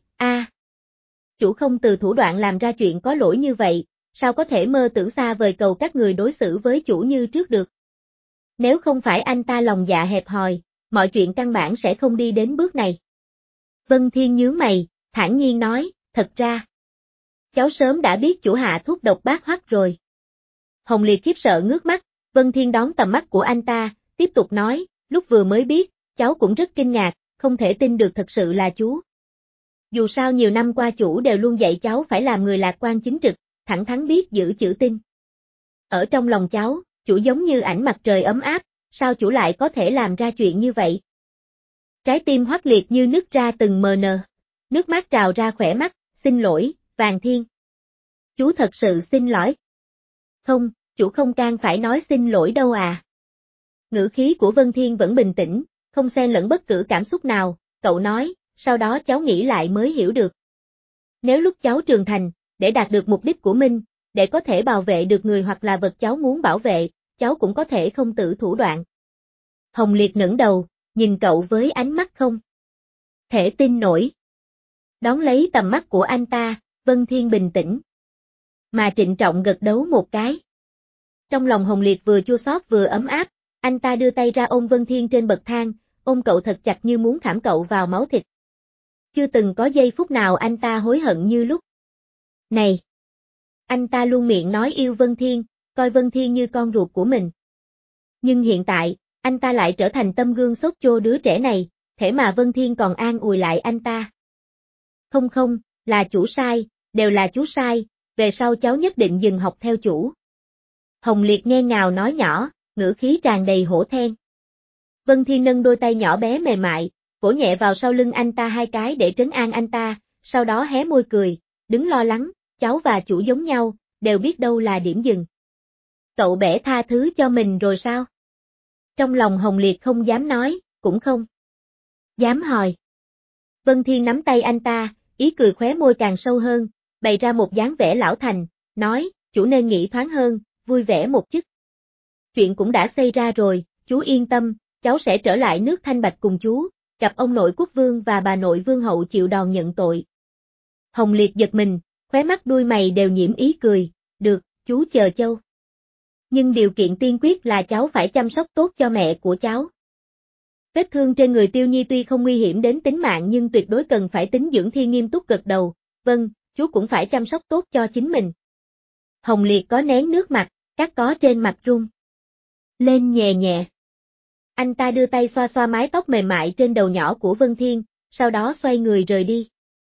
chủ không từ thủ đoạn làm ra chuyện có lỗi như vậy, sao có thể mơ tưởng xa vời cầu các người đối xử với chủ như trước được. Nếu không phải anh ta lòng dạ hẹp hòi, mọi chuyện căn bản sẽ không đi đến bước này. Vân Thiên nhướng mày, thản nhiên nói, thật ra, cháu sớm đã biết chủ hạ thuốc độc bát hoắc rồi. Hồng Liệt khiếp sợ ngước mắt, Vân Thiên đón tầm mắt của anh ta, tiếp tục nói, lúc vừa mới biết, cháu cũng rất kinh ngạc, không thể tin được thật sự là chú. Dù sao nhiều năm qua chủ đều luôn dạy cháu phải làm người lạc quan chính trực, thẳng thắn biết giữ chữ tin. Ở trong lòng cháu, chủ giống như ánh mặt trời ấm áp, sao chủ lại có thể làm ra chuyện như vậy? Trái tim Hoắc Liệt như nứt ra từng mn, nước mắt trào ra khỏe mắt, xin lỗi, Vàng Thiên. Chú thật sự xin lỗi. Không, chủ không can phải nói xin lỗi đâu à. Ngữ khí của Vân Thiên vẫn bình tĩnh, không xen lẫn bất cứ cảm xúc nào, cậu nói, sau đó cháu nghĩ lại mới hiểu được. Nếu lúc cháu trưởng thành, để đạt được mục đích của mình, để có thể bảo vệ được người hoặc là vật cháu muốn bảo vệ, cháu cũng có thể không tự thủ đoạn. Hồng Liệt ngẩng đầu, nhìn cậu với ánh mắt không thể tin nổi. Đón lấy tầm mắt của anh ta, Vân Thiên bình tĩnh mà trịnh trọng gật đầu một cái. Trong lòng Hồng Liệt vừa chua xót vừa ấm áp, anh ta đưa tay ra ôm Vân Thiên trên bậc thang, ôm cậu thật chặt như muốn khảm cậu vào máu thịt. Chưa từng có giây phút nào anh ta hối hận như lúc này. Anh ta luôn miệng nói yêu Vân Thiên, coi Vân Thiên như con ruột của mình. Nhưng hiện tại, anh ta lại trở thành tấm gương xốt chô đứa trẻ này, thế mà Vân Thiên còn an ủi lại anh ta. Không không, là chủ sai, đều là chú sai, về sau cháu nhất định dừng học theo chủ. Hồng Liệt nghe ngào nói nhỏ, ngữ khí tràn đầy hổ thẹn. Vân Thiên nâng đôi tay nhỏ bé mềm mại, vỗ nhẹ vào sau lưng anh ta 2 cái để trấn an anh ta, sau đó hé môi cười, đừng lo lắng, cháu và chủ giống nhau, đều biết đâu là điểm dừng. Cậu bẻ tha thứ cho mình rồi sao? Trong lòng Hồng Liệt không dám nói, cũng không dám hỏi. Vân Thiên nắm tay anh ta, ý cười khóe môi càng sâu hơn, bày ra một dáng vẻ lão thành, nói, chủ nên nghĩ thoáng hơn, vui vẻ một chút. Chuyện cũng đã xảy ra rồi, chú yên tâm, cháu sẽ trở lại nước Thanh Bạch cùng chú, gặp ông nội quốc vương và bà nội vương hậu chịu đòn nhận tội. Hồng Liệt giật mình, khóe mắt đuôi mày đều nhiễm ý cười, được, chú chờ châu. Nhưng điều kiện tiên quyết là cháu phải chăm sóc tốt cho mẹ của cháu. Vết thương trên người Tiêu Nhi tuy không nguy hiểm đến tính mạng nhưng tuyệt đối cần phải tính dưỡng. Thi nghiêm túc gật đầu, vâng, chú cũng phải chăm sóc tốt cho chính mình. Hồng Liệt có nén nước mặt, cắt có trên mặt run lên nhẹ nhẹ. Anh ta đưa tay xoa xoa mái tóc mềm mại trên đầu nhỏ của Vân Thiên, sau đó xoay người rời đi.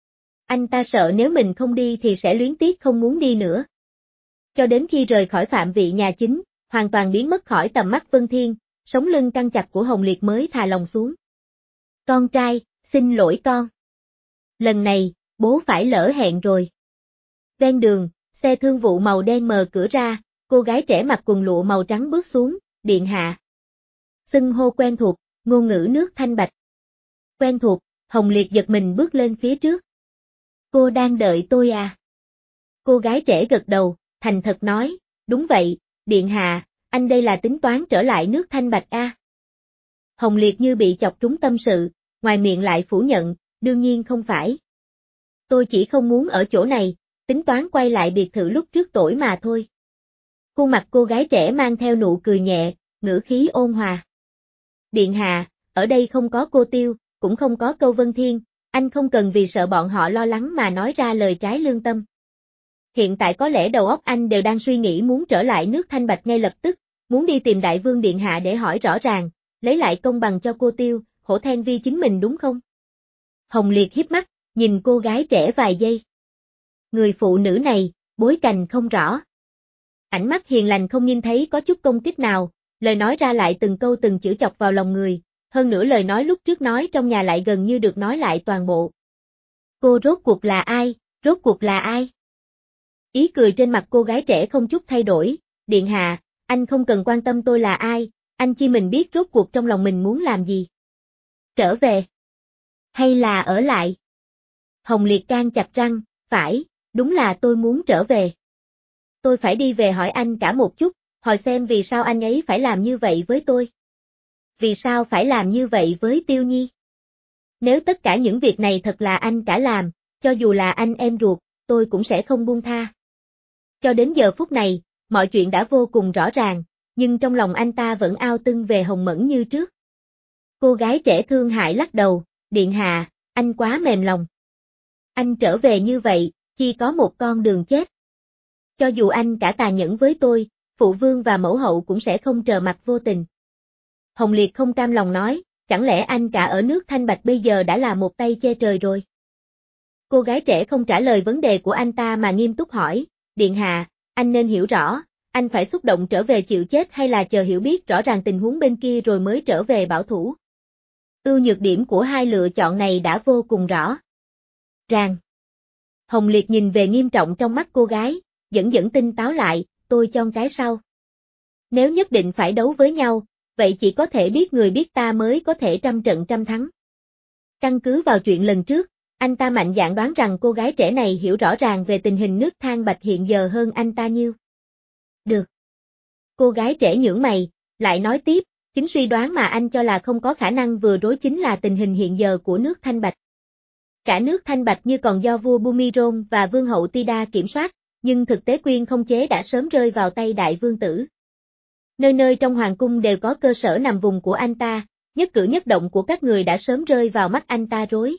Anh ta sợ nếu mình không đi thì sẽ luyến tiếc không muốn đi nữa. Cho đến khi rời khỏi phạm vị nhà chính, hoàn toàn biến mất khỏi tầm mắt Vân Thiên, sống lưng căng chặt của Hồng Liệt mới thả lòng xuống. Con trai, xin lỗi con. Lần này, bố phải lỡ hẹn rồi. Ven đường, xe thương vụ màu đen mở cửa ra, cô gái trẻ mặc quần lụa màu trắng bước xuống, điện hạ. Xưng hô quen thuộc, ngôn ngữ nước Thanh Bạch. Quen thuộc, Hồng Liệt giật mình bước lên phía trước. Cô đang đợi tôi à? Cô gái trẻ gật đầu, thành thật nói, đúng vậy, điện hạ, anh đây là tính toán trở lại nước Thanh Bạch a. Hồng Liệt như bị chọc trúng tâm sự, ngoài miệng lại phủ nhận, đương nhiên không phải. Tôi chỉ không muốn ở chỗ này, tính toán quay lại biệt thự lúc trước tuổi mà thôi. Khuôn mặt cô gái trẻ mang theo nụ cười nhẹ, ngữ khí ôn hòa. Điện hạ, ở đây không có cô Tiêu, cũng không có câu Vân Thiên, anh không cần vì sợ bọn họ lo lắng mà nói ra lời trái lương tâm. Hiện tại có lẽ đầu óc anh đều đang suy nghĩ muốn trở lại nước Thanh Bạch ngay lập tức, muốn đi tìm Đại Vương Điện Hạ để hỏi rõ ràng, lấy lại công bằng cho cô Tiêu, hổ thẹn vì chính mình đúng không? Hồng Liệt hiếp mắt, nhìn cô gái trẻ vài giây. Người phụ nữ này, bối cảnh không rõ. Ánh mắt hiền lành không nhìn thấy có chút công kích nào, lời nói ra lại từng câu từng chữ chọc vào lòng người, hơn nữa lời nói lúc trước nói trong nhà lại gần như được nói lại toàn bộ. Cô rốt cuộc là ai, rốt cuộc là ai? Ý cười trên mặt cô gái trẻ không chút thay đổi, điện hạ, anh không cần quan tâm tôi là ai, anh chỉ mình biết rốt cuộc trong lòng mình muốn làm gì. Trở về? Hay là ở lại? Hồng Liệt can chặt răng, phải, đúng là tôi muốn trở về. Tôi phải đi về hỏi anh cả một chút, hỏi xem vì sao anh ấy phải làm như vậy với tôi. Vì sao phải làm như vậy với Tiêu Nhi? Nếu tất cả những việc này thật là anh cả làm, cho dù là anh em ruột, tôi cũng sẽ không buông tha. Cho đến giờ phút này, mọi chuyện đã vô cùng rõ ràng, nhưng trong lòng anh ta vẫn ao tưng về Hồng Mẫn như trước. Cô gái trẻ thương hại lắc đầu, điện hạ, anh quá mềm lòng. Anh trở về như vậy, chỉ có một con đường chết. Cho dù anh cả tàn nhẫn với tôi, phụ vương và mẫu hậu cũng sẽ không trờ mặt vô tình. Hồng Liệt không cam lòng nói, chẳng lẽ anh cả ở nước Thanh Bạch bây giờ đã là một tay che trời rồi? Cô gái trẻ không trả lời vấn đề của anh ta mà nghiêm túc hỏi, điện hạ, anh nên hiểu rõ, anh phải xúc động trở về chịu chết hay là chờ hiểu biết rõ ràng tình huống bên kia rồi mới trở về bảo thủ. Ưu nhược điểm của hai lựa chọn này đã vô cùng rõ ràng. Hồng Liệt nhìn về nghiêm trọng trong mắt cô gái, dẫn tinh táo lại, tôi chọn cái sau. Nếu nhất định phải đấu với nhau, vậy chỉ có thể biết người biết ta mới có thể trăm trận trăm thắng. Căn cứ vào chuyện lần trước, anh ta mạnh dạn đoán rằng cô gái trẻ này hiểu rõ ràng về tình hình nước Thang Bạch hiện giờ hơn anh ta nhiêu. Được. Cô gái trẻ nhướng mày, lại nói tiếp, chính suy đoán mà anh cho là không có khả năng vừa đối chính là tình hình hiện giờ của nước Thanh Bạch. Cả nước Thanh Bạch như còn do vua Bumidron và vương hậu Tida kiểm soát, nhưng thực tế quyền không chế đã sớm rơi vào tay đại vương tử. Nơi nơi trong hoàng cung đều có cơ sở nằm vùng của anh ta, nhất cử nhất động của các người đã sớm rơi vào mắt anh ta rối.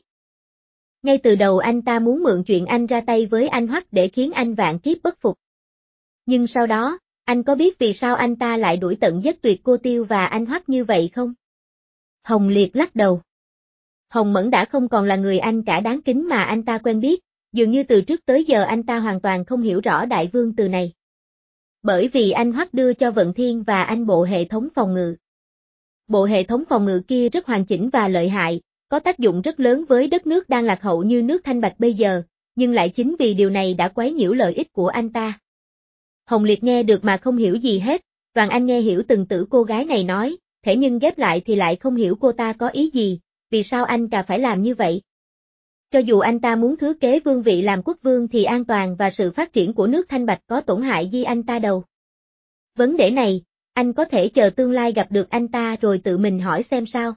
Ngay từ đầu anh ta muốn mượn chuyện anh ra tay với anh Hoắc để khiến anh vạn kiếp bất phục. Nhưng sau đó, Anh có biết vì sao anh ta lại đuổi tận giết tuyệt cô Tiêu và anh Hoắc như vậy không? Hồng Liệt lắc đầu. Hồng Mẫn đã không còn là người anh cả đáng kính mà anh ta quen biết, dường như từ trước tới giờ anh ta hoàn toàn không hiểu rõ đại vương từ này. Bởi vì anh Hoắc đưa cho Vận Thiên và anh bộ hệ thống phòng ngự. Bộ hệ thống phòng ngự kia rất hoàn chỉnh và lợi hại, có tác dụng rất lớn với đất nước đang lạc hậu như nước Thanh Bạch bây giờ, nhưng lại chính vì điều này đã quấy nhiễu lợi ích của anh ta. Hồng Liệt nghe được mà không hiểu gì hết, Đoàn Anh nghe hiểu từng từ cô gái này nói, thế nhưng ghép lại thì lại không hiểu cô ta có ý gì, vì sao anh ta phải làm như vậy. Cho dù anh ta muốn thứ kế vương vị làm quốc vương thì an toàn và sự phát triển của nước Thanh Bạch có tổn hại gì anh ta đâu. Vấn đề này, anh có thể chờ tương lai gặp được anh ta rồi tự mình hỏi xem sao.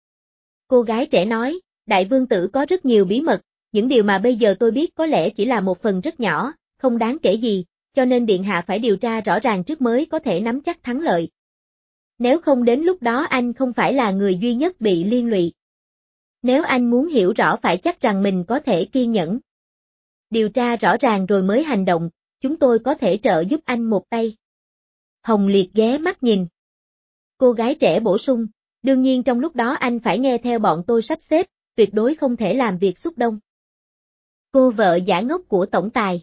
Cô gái trẻ nói, đại vương tử có rất nhiều bí mật, những điều mà bây giờ tôi biết có lẽ chỉ là một phần rất nhỏ, không đáng kể gì, cho nên điện hạ phải điều tra rõ ràng trước mới có thể nắm chắc thắng lợi. Nếu không đến lúc đó anh không phải là người duy nhất bị liên lụy. Nếu anh muốn hiểu rõ phải chắc rằng mình có thể kiên nhẫn. Điều tra rõ ràng rồi mới hành động, chúng tôi có thể trợ giúp anh một tay. Hồng Liệt ghé mắt nhìn. Cô gái trẻ bổ sung, đương nhiên trong lúc đó anh phải nghe theo bọn tôi sắp xếp, tuyệt đối không thể làm việc xúc đông. Cô vợ giả ngốc của tổng tài.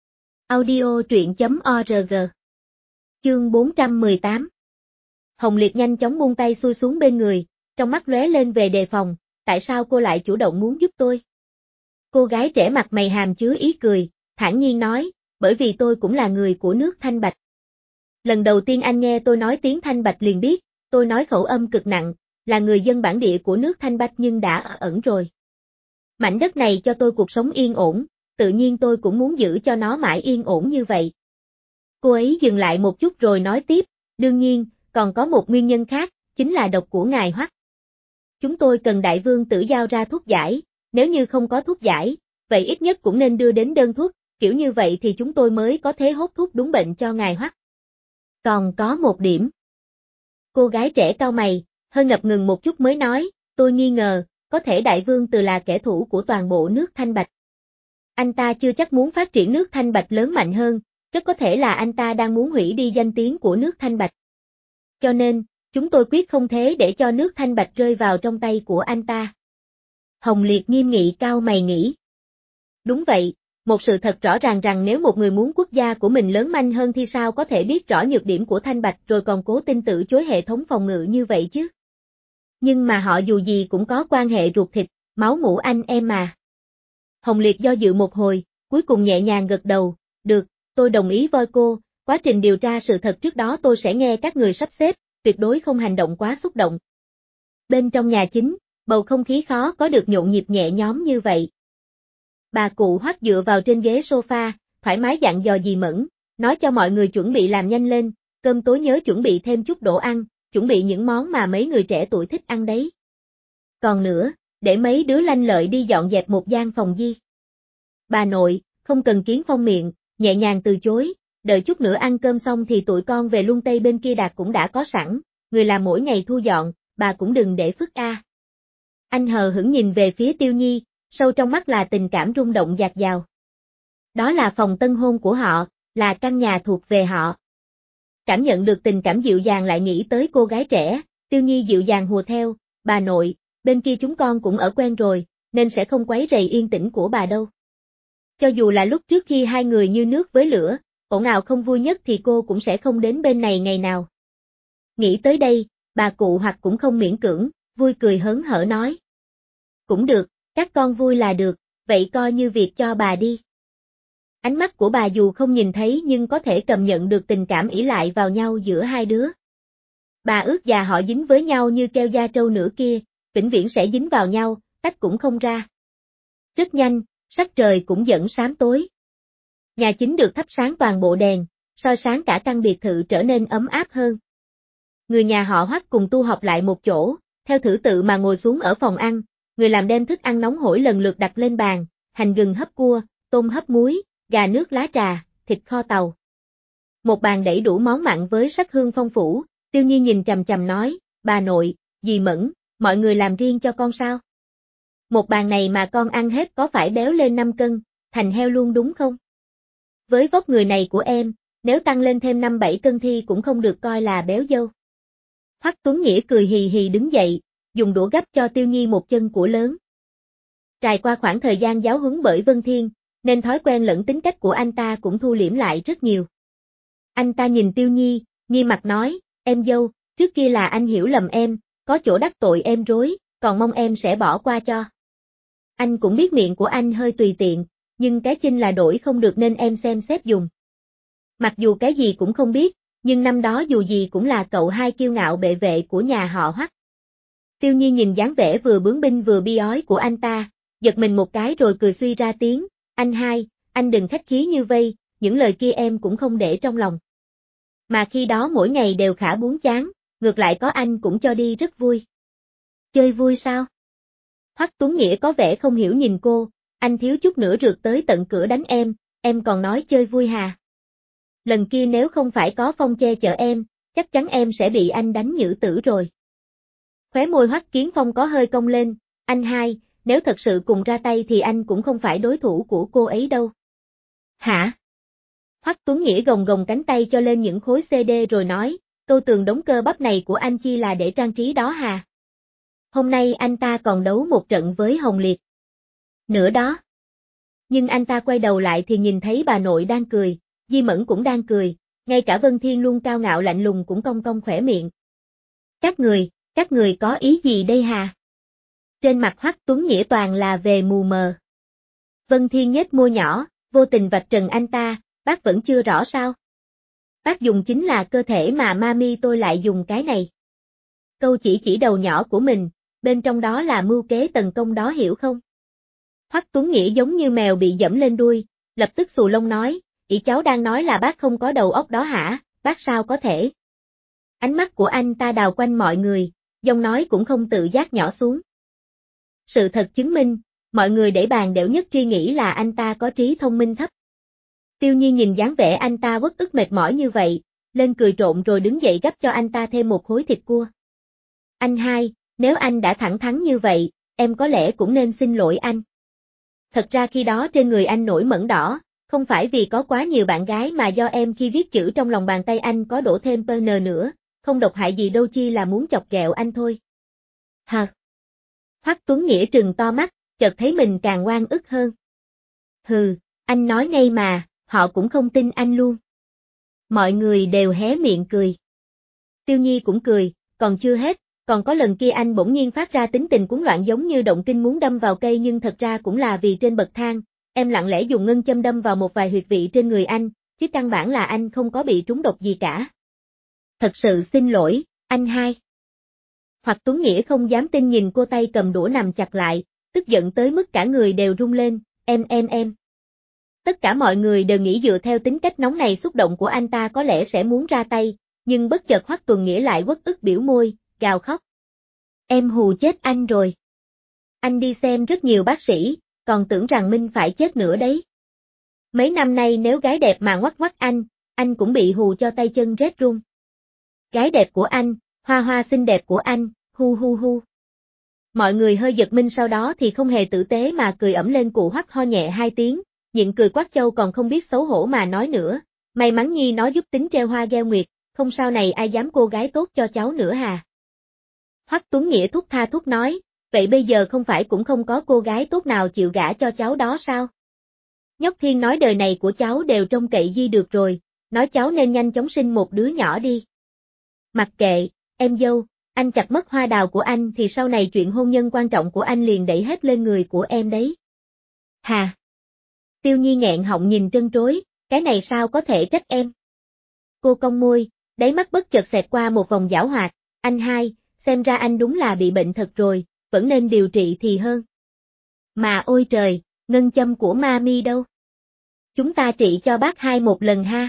Audio truyện.org. Chương 418. Hồng Liệt nhanh chóng buông tay xuôi xuống bên người, trong mắt lóe lên về đề phòng, tại sao cô lại chủ động muốn giúp tôi? Cô gái trẻ mặt mày hàm chứa ý cười, thản nhiên nói, bởi vì tôi cũng là người của nước Thanh Bạch. Lần đầu tiên anh nghe tôi nói tiếng Thanh Bạch liền biết, tôi nói khẩu âm cực nặng, là người dân bản địa của nước Thanh Bạch nhưng đã ở ẩn rồi. Mảnh đất này cho tôi cuộc sống yên ổn, tự nhiên tôi cũng muốn giữ cho nó mãi yên ổn như vậy. Cô ấy dừng lại một chút rồi nói tiếp, đương nhiên, còn có một nguyên nhân khác, chính là độc của ngài Hoắc. Chúng tôi cần đại vương tử giao ra thuốc giải, nếu như không có thuốc giải, vậy ít nhất cũng nên đưa đến đơn thuốc, kiểu như vậy thì chúng tôi mới có thể hốt thuốc đúng bệnh cho ngài Hoắc. Còn có một điểm. Cô gái trẻ cau mày, hơi ngập ngừng một chút mới nói, tôi nghi ngờ, có thể đại vương tử là kẻ thù của toàn bộ nước Thanh Bạch. Anh ta chưa chắc muốn phát triển nước Thanh Bạch lớn mạnh hơn, rất có thể là anh ta đang muốn hủy đi danh tiếng của nước Thanh Bạch. Cho nên, chúng tôi quyết không thể để cho nước Thanh Bạch rơi vào trong tay của anh ta. Hồng Liệt nghiêm nghị cau mày nghĩ. Đúng vậy, một sự thật rõ ràng rằng nếu một người muốn quốc gia của mình lớn mạnh hơn thì sao có thể biết rõ nhược điểm của Thanh Bạch rồi còn cố tin từ chối hệ thống phòng ngự như vậy chứ. Nhưng mà họ dù gì cũng có quan hệ ruột thịt, máu mủ anh em mà. Hồng Liệt do dự một hồi, cuối cùng nhẹ nhàng gật đầu, được, tôi đồng ý voi cô, quá trình điều tra sự thật trước đó tôi sẽ nghe các người sắp xếp, tuyệt đối không hành động quá xúc động. Bên trong nhà chính, bầu không khí khó có được nhộn nhịp nhẹ nhõm như vậy. Bà cụ Hoắc dựa vào trên ghế sofa, thoải mái dặn dò dì Mẫn, nói cho mọi người chuẩn bị làm nhanh lên, cơm tối nhớ chuẩn bị thêm chút đồ ăn, chuẩn bị những món mà mấy người trẻ tuổi thích ăn đấy. Còn nữa, để mấy đứa lanh lợi đi dọn dẹp một gian phòng di. Bà nội, không cần Kiến Phong miệng, nhẹ nhàng từ chối, đợi chút nữa ăn cơm xong thì tụi con về Luân Tây bên kia Đạt cũng đã có sẵn, người làm mỗi ngày thu dọn, bà cũng đừng để phức a. Anh hờ hững nhìn về phía Tiêu Nhi, sâu trong mắt là tình cảm rung động dạt dào. Đó là phòng tân hôn của họ, là căn nhà thuộc về họ. Cảm nhận được tình cảm dịu dàng lại nghĩ tới cô gái trẻ, Tiêu Nhi dịu dàng hùa theo, bà nội, bên kia chúng con cũng ở quen rồi, nên sẽ không quấy rầy yên tĩnh của bà đâu. Cho dù là lúc trước khi hai người như nước với lửa, ồn ào không vui nhất thì cô cũng sẽ không đến bên này ngày nào. Nghĩ tới đây, bà cụ Hoặc cũng không miễn cưỡng, vui cười hớn hở nói. Cũng được, các con vui là được, vậy coi như việc cho bà đi. Ánh mắt của bà dù không nhìn thấy nhưng có thể cảm nhận được tình cảm ỷ lại vào nhau giữa hai đứa. Bà ước già họ dính với nhau như keo da trâu nữa kia, vĩnh viễn sẽ dính vào nhau, tách cũng không ra. Rất nhanh, sắc trời cũng dần sám tối. Nhà chính được thắp sáng toàn bộ đèn, soi sáng cả căn biệt thự trở nên ấm áp hơn. Người nhà họ Hoắc cùng tu họp lại một chỗ, theo thứ tự mà ngồi xuống ở phòng ăn, người làm đem thức ăn nóng hổi lần lượt đặt lên bàn, hành gừng hấp cua, tôm hấp muối, gà nước lá trà, thịt kho tàu. Một bàn đẩy đủ món mặn với sắc hương phong phú, Tiêu Nhi nhìn chằm chằm nói, bà nội, dì Mẫn, mọi người làm riêng cho con sao? Một bàn này mà con ăn hết có phải béo lên 5 cân, thành heo luôn đúng không? Với vóc người này của em, nếu tăng lên thêm 5-7 cân thì cũng không được coi là béo dâu. Hoắc Tuấn Nghĩa cười hì hì đứng dậy, dùng đũa gắp cho Tiêu Nhi một chân của lớn. Trải qua khoảng thời gian giáo huấn bởi Vân Thiên, nên thói quen lẫn tính cách của anh ta cũng thu liễm lại rất nhiều. Anh ta nhìn Tiêu Nhi, nghi mặt nói, em dâu, trước kia là anh hiểu lầm em, có chỗ đắc tội em rối, còn mong em sẽ bỏ qua cho. Anh cũng biết miệng của anh hơi tùy tiện, nhưng cái chinh là đổi không được nên em xem xét dùng. Mặc dù cái gì cũng không biết, nhưng năm đó dù gì cũng là cậu hai kiêu ngạo bệ vệ của nhà họ Hoắc. Tiêu Nhi nhìn dáng vẻ vừa bướng binh vừa bi ói của anh ta, giật mình một cái rồi cười suy ra tiếng, anh hai, anh đừng khách khí như vây, những lời kia em cũng không để trong lòng. Mà khi đó mỗi ngày đều khả buồn chán, ngược lại có anh cũng cho đi rất vui. Chơi vui sao? Hoắc Tuấn Nghĩa có vẻ không hiểu nhìn cô, anh thiếu chút nữa rượt tới tận cửa đánh em còn nói chơi vui hà. Lần kia nếu không phải có Phong che chở em, chắc chắn em sẽ bị anh đánh nhử tử rồi. Khóe môi Hoắc Kiến Phong có hơi cong lên, anh hai, nếu thật sự cùng ra tay thì anh cũng không phải đối thủ của cô ấy đâu. Hả? Hoắc Tuấn Nghĩa gồng gồng cánh tay cho lên những khối CD rồi nói, câu tường đống cơ bắp này của anh chi là để trang trí đó hà. Hôm nay anh ta còn đấu một trận với Hồng Liệt. Nữa đó. Nhưng anh ta quay đầu lại thì nhìn thấy bà nội đang cười, Di Mẫn cũng đang cười, ngay cả Vân Thiên luôn cao ngạo lạnh lùng cũng cong cong khỏe miệng. Các người có ý gì đây hà? Trên mặt Hoắc Tuấn Nghĩa toàn là về mù mờ. Vân Thiên nhếch môi nhỏ, vô tình vạch trần anh ta, bác vẫn chưa rõ sao? Bác dùng chính là cơ thể mà mami tôi lại dùng cái này. Câu chỉ đầu nhỏ của mình, bên trong đó là mưu kế tấn công đó hiểu không? Hoắc Tuấn Nghĩa giống như mèo bị dẫm lên đuôi, lập tức xù lông nói, ý cháu đang nói là bác không có đầu óc đó hả, bác sao có thể? Ánh mắt của anh ta đào quanh mọi người, giọng nói cũng không tự giác nhỏ xuống. Sự thật chứng minh, mọi người để bàn đểu nhất tri nghĩ là anh ta có trí thông minh thấp. Tiêu Nhi nhìn dáng vẻ anh ta uất ức mệt mỏi như vậy, lên cười trộn rồi đứng dậy gắp cho anh ta thêm một khối thịt cua. Anh hai, nếu anh đã thẳng thắn như vậy, em có lẽ cũng nên xin lỗi anh. Thật ra khi đó trên người anh nổi mẩn đỏ, không phải vì có quá nhiều bạn gái mà do em khi viết chữ trong lòng bàn tay anh có đổ thêm PN nữa, không độc hại gì đâu chi là muốn chọc ghẹo anh thôi. Hả? Hoắc Tuấn Nghĩa trừng to mắt, chợt thấy mình càng oan ức hơn. Hừ, anh nói ngay mà, họ cũng không tin anh luôn. Mọi người đều hé miệng cười. Tiêu Nhi cũng cười, còn chưa hết, còn có lần kia anh bỗng nhiên phát ra tính tình cuống loạn giống như động kinh muốn đâm vào cây nhưng thật ra cũng là vì trên bậc thang, em lặng lẽ dùng ngân châm đâm vào một vài huyệt vị trên người anh, chứ căn bản là anh không có bị trúng độc gì cả. Thật sự xin lỗi, anh hai. Hoặc Tuấn Nghĩa không dám tin nhìn cô tay cầm đũa nằm chặt lại, tức giận tới mức cả người đều rung lên, em. Tất cả mọi người đều nghĩ dựa theo tính cách nóng này xúc động của anh ta có lẽ sẽ muốn ra tay, nhưng bất chợt Hoắc Tuấn Nghĩa lại uất ức biểu môi, gào khóc. Em hù chết anh rồi. Anh đi xem rất nhiều bác sĩ, còn tưởng rằng Minh phải chết nữa đấy. Mấy năm nay nếu gái đẹp mà ngoắc anh cũng bị hù cho tay chân rét run. Gái đẹp của anh, hoa hoa xinh đẹp của anh, hu. Mọi người hơi giật mình sau đó thì không hề tử tế mà cười ẩm lên cụ Hoắc ho nhẹ 2 tiếng, nhịn cười quát châu còn không biết xấu hổ mà nói nữa, may mắn Nhi nó giúp tính treo hoa gheo nguyệt, không sau này ai dám cô gái tốt cho cháu nữa hà. Hoắc Tuấn Nghĩa thúc tha thúc nói, vậy bây giờ không phải cũng không có cô gái tốt nào chịu gả cho cháu đó sao? Nhóc Thiên nói đời này của cháu đều trông cậy Di được rồi, nói cháu nên nhanh chóng sinh một đứa nhỏ đi. Mặc kệ, em dâu, anh chặt mất hoa đào của anh thì sau này chuyện hôn nhân quan trọng của anh liền đẩy hết lên người của em đấy. Hà! Tiêu Nhi nghẹn họng nhìn trân trối, cái này sao có thể trách em? Cô cong môi, đáy mắt bất chợt xẹt qua một vòng giảo hoạt, anh hai, xem ra anh đúng là bị bệnh thật rồi, vẫn nên điều trị thì hơn. Mà ôi trời, ngân châm của Mami đâu? Chúng ta trị cho bác hai một lần ha.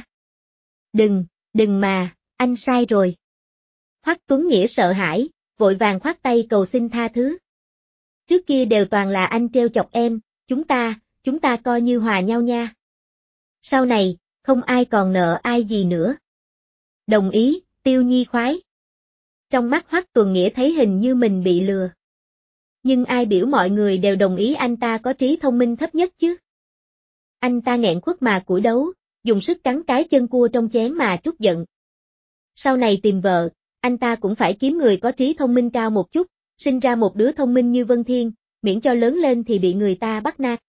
Đừng mà, anh sai rồi. Hoắc Tuấn Nghĩa sợ hãi, vội vàng khoát tay cầu xin tha thứ. Trước kia đều toàn là anh trêu chọc em, chúng ta coi như hòa nhau nha. Sau này, không ai còn nợ ai gì nữa. Đồng ý, Tiêu Nhi khoái. Trong mắt Hoắc Tuấn Nghĩa thấy hình như mình bị lừa. Nhưng ai biểu mọi người đều đồng ý anh ta có trí thông minh thấp nhất chứ? Anh ta nghẹn khuất mà cúi đấu, dùng sức cắn cái chân cua trong chén mà trút giận. Sau này tìm vợ, anh ta cũng phải kiếm người có trí thông minh cao một chút, sinh ra một đứa thông minh như Vân Thiên, miễn cho lớn lên thì bị người ta bắt nạt.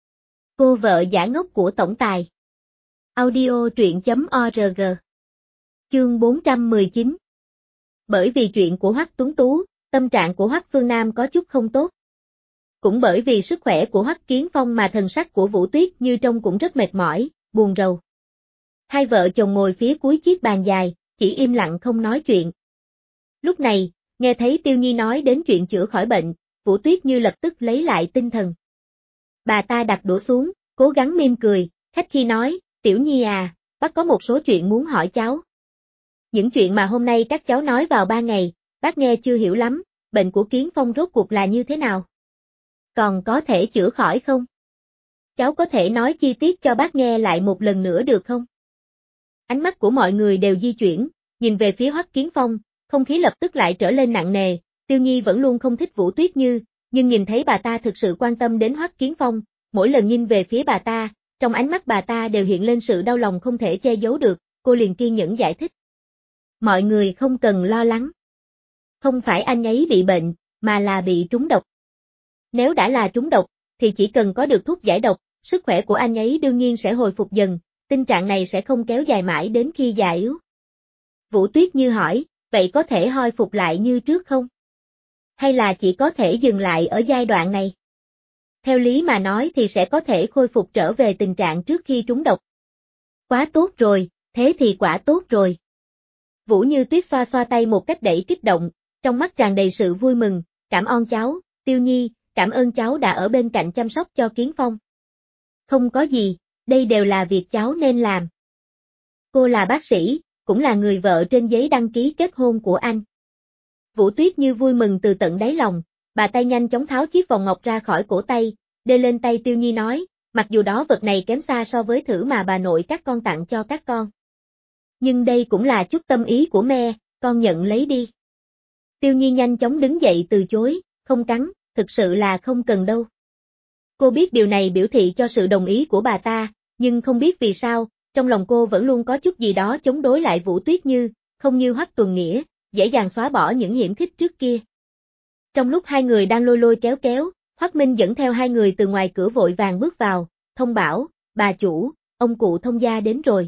Cô vợ giả ngốc của tổng tài. Audio truyện.org. Chương 419. Bởi vì chuyện của Hoắc Tuấn Tú, tâm trạng của Hoắc Phương Nam có chút không tốt. Cũng bởi vì sức khỏe của Hoắc Kiến Phong mà thần sắc của Vũ Tuyết Như trông cũng rất mệt mỏi, buồn rầu. Hai vợ chồng ngồi phía cuối chiếc bàn dài, chỉ im lặng không nói chuyện. Lúc này, nghe thấy Tiêu Nhi nói đến chuyện chữa khỏi bệnh, Vũ Tuyết Như lập tức lấy lại tinh thần. Bà ta đặt đũa xuống, cố gắng mỉm cười, khách khi nói, Tiểu Nhi à, bác có một số chuyện muốn hỏi cháu. Những chuyện mà hôm nay các cháu nói vào 3 ngày, bác nghe chưa hiểu lắm, bệnh của Kiến Phong rốt cuộc là như thế nào? Còn có thể chữa khỏi không? Cháu có thể nói chi tiết cho bác nghe lại một lần nữa được không? Ánh mắt của mọi người đều di chuyển, nhìn về phía Hoắc Kiến Phong, không khí lập tức lại trở lên nặng nề. Tiêu Nhi vẫn luôn không thích Vũ Tuyết Như, nhưng nhìn thấy bà ta thực sự quan tâm đến Hoắc Kiến Phong, mỗi lần nhìn về phía bà ta, trong ánh mắt bà ta đều hiện lên sự đau lòng không thể che giấu được, cô liền kiên nhẫn giải thích. Mọi người không cần lo lắng. Không phải anh ấy bị bệnh, mà là bị trúng độc. Nếu đã là trúng độc, thì chỉ cần có được thuốc giải độc, sức khỏe của anh ấy đương nhiên sẽ hồi phục dần, tình trạng này sẽ không kéo dài mãi đến khi già yếu. Vũ Tuyết Như hỏi, vậy có thể hồi phục lại như trước không? Hay là chỉ có thể dừng lại ở giai đoạn này? Theo lý mà nói thì sẽ có thể khôi phục trở về tình trạng trước khi trúng độc. Quá tốt rồi, thế thì quả tốt rồi. Vũ Như Tuyết xoa xoa tay một cách đầy kích động, trong mắt tràn đầy sự vui mừng, cảm ơn cháu, Tiêu Nhi, cảm ơn cháu đã ở bên cạnh chăm sóc cho Kiến Phong. Không có gì, đây đều là việc cháu nên làm. Cô là bác sĩ, cũng là người vợ trên giấy đăng ký kết hôn của anh. Vũ Tuyết Như vui mừng từ tận đáy lòng, bà tay nhanh chóng tháo chiếc vòng ngọc ra khỏi cổ tay, đê lên tay Tiêu Nhi nói, mặc dù đó vật này kém xa so với thử mà bà nội các con tặng cho các con. Nhưng đây cũng là chút tâm ý của mẹ, con nhận lấy đi. Tiêu Nhi nhanh chóng đứng dậy từ chối, không cắn, thực sự là không cần đâu. Cô biết điều này biểu thị cho sự đồng ý của bà ta, nhưng không biết vì sao, trong lòng cô vẫn luôn có chút gì đó chống đối lại Vũ Tuyết Như, không như Hoắc Tuần Nghĩa, dễ dàng xóa bỏ những hiểm khích trước kia. Trong lúc hai người đang lôi lôi kéo kéo, Hoắc Minh dẫn theo hai người từ ngoài cửa vội vàng bước vào, thông bảo, bà chủ, ông cụ Thông gia đến rồi.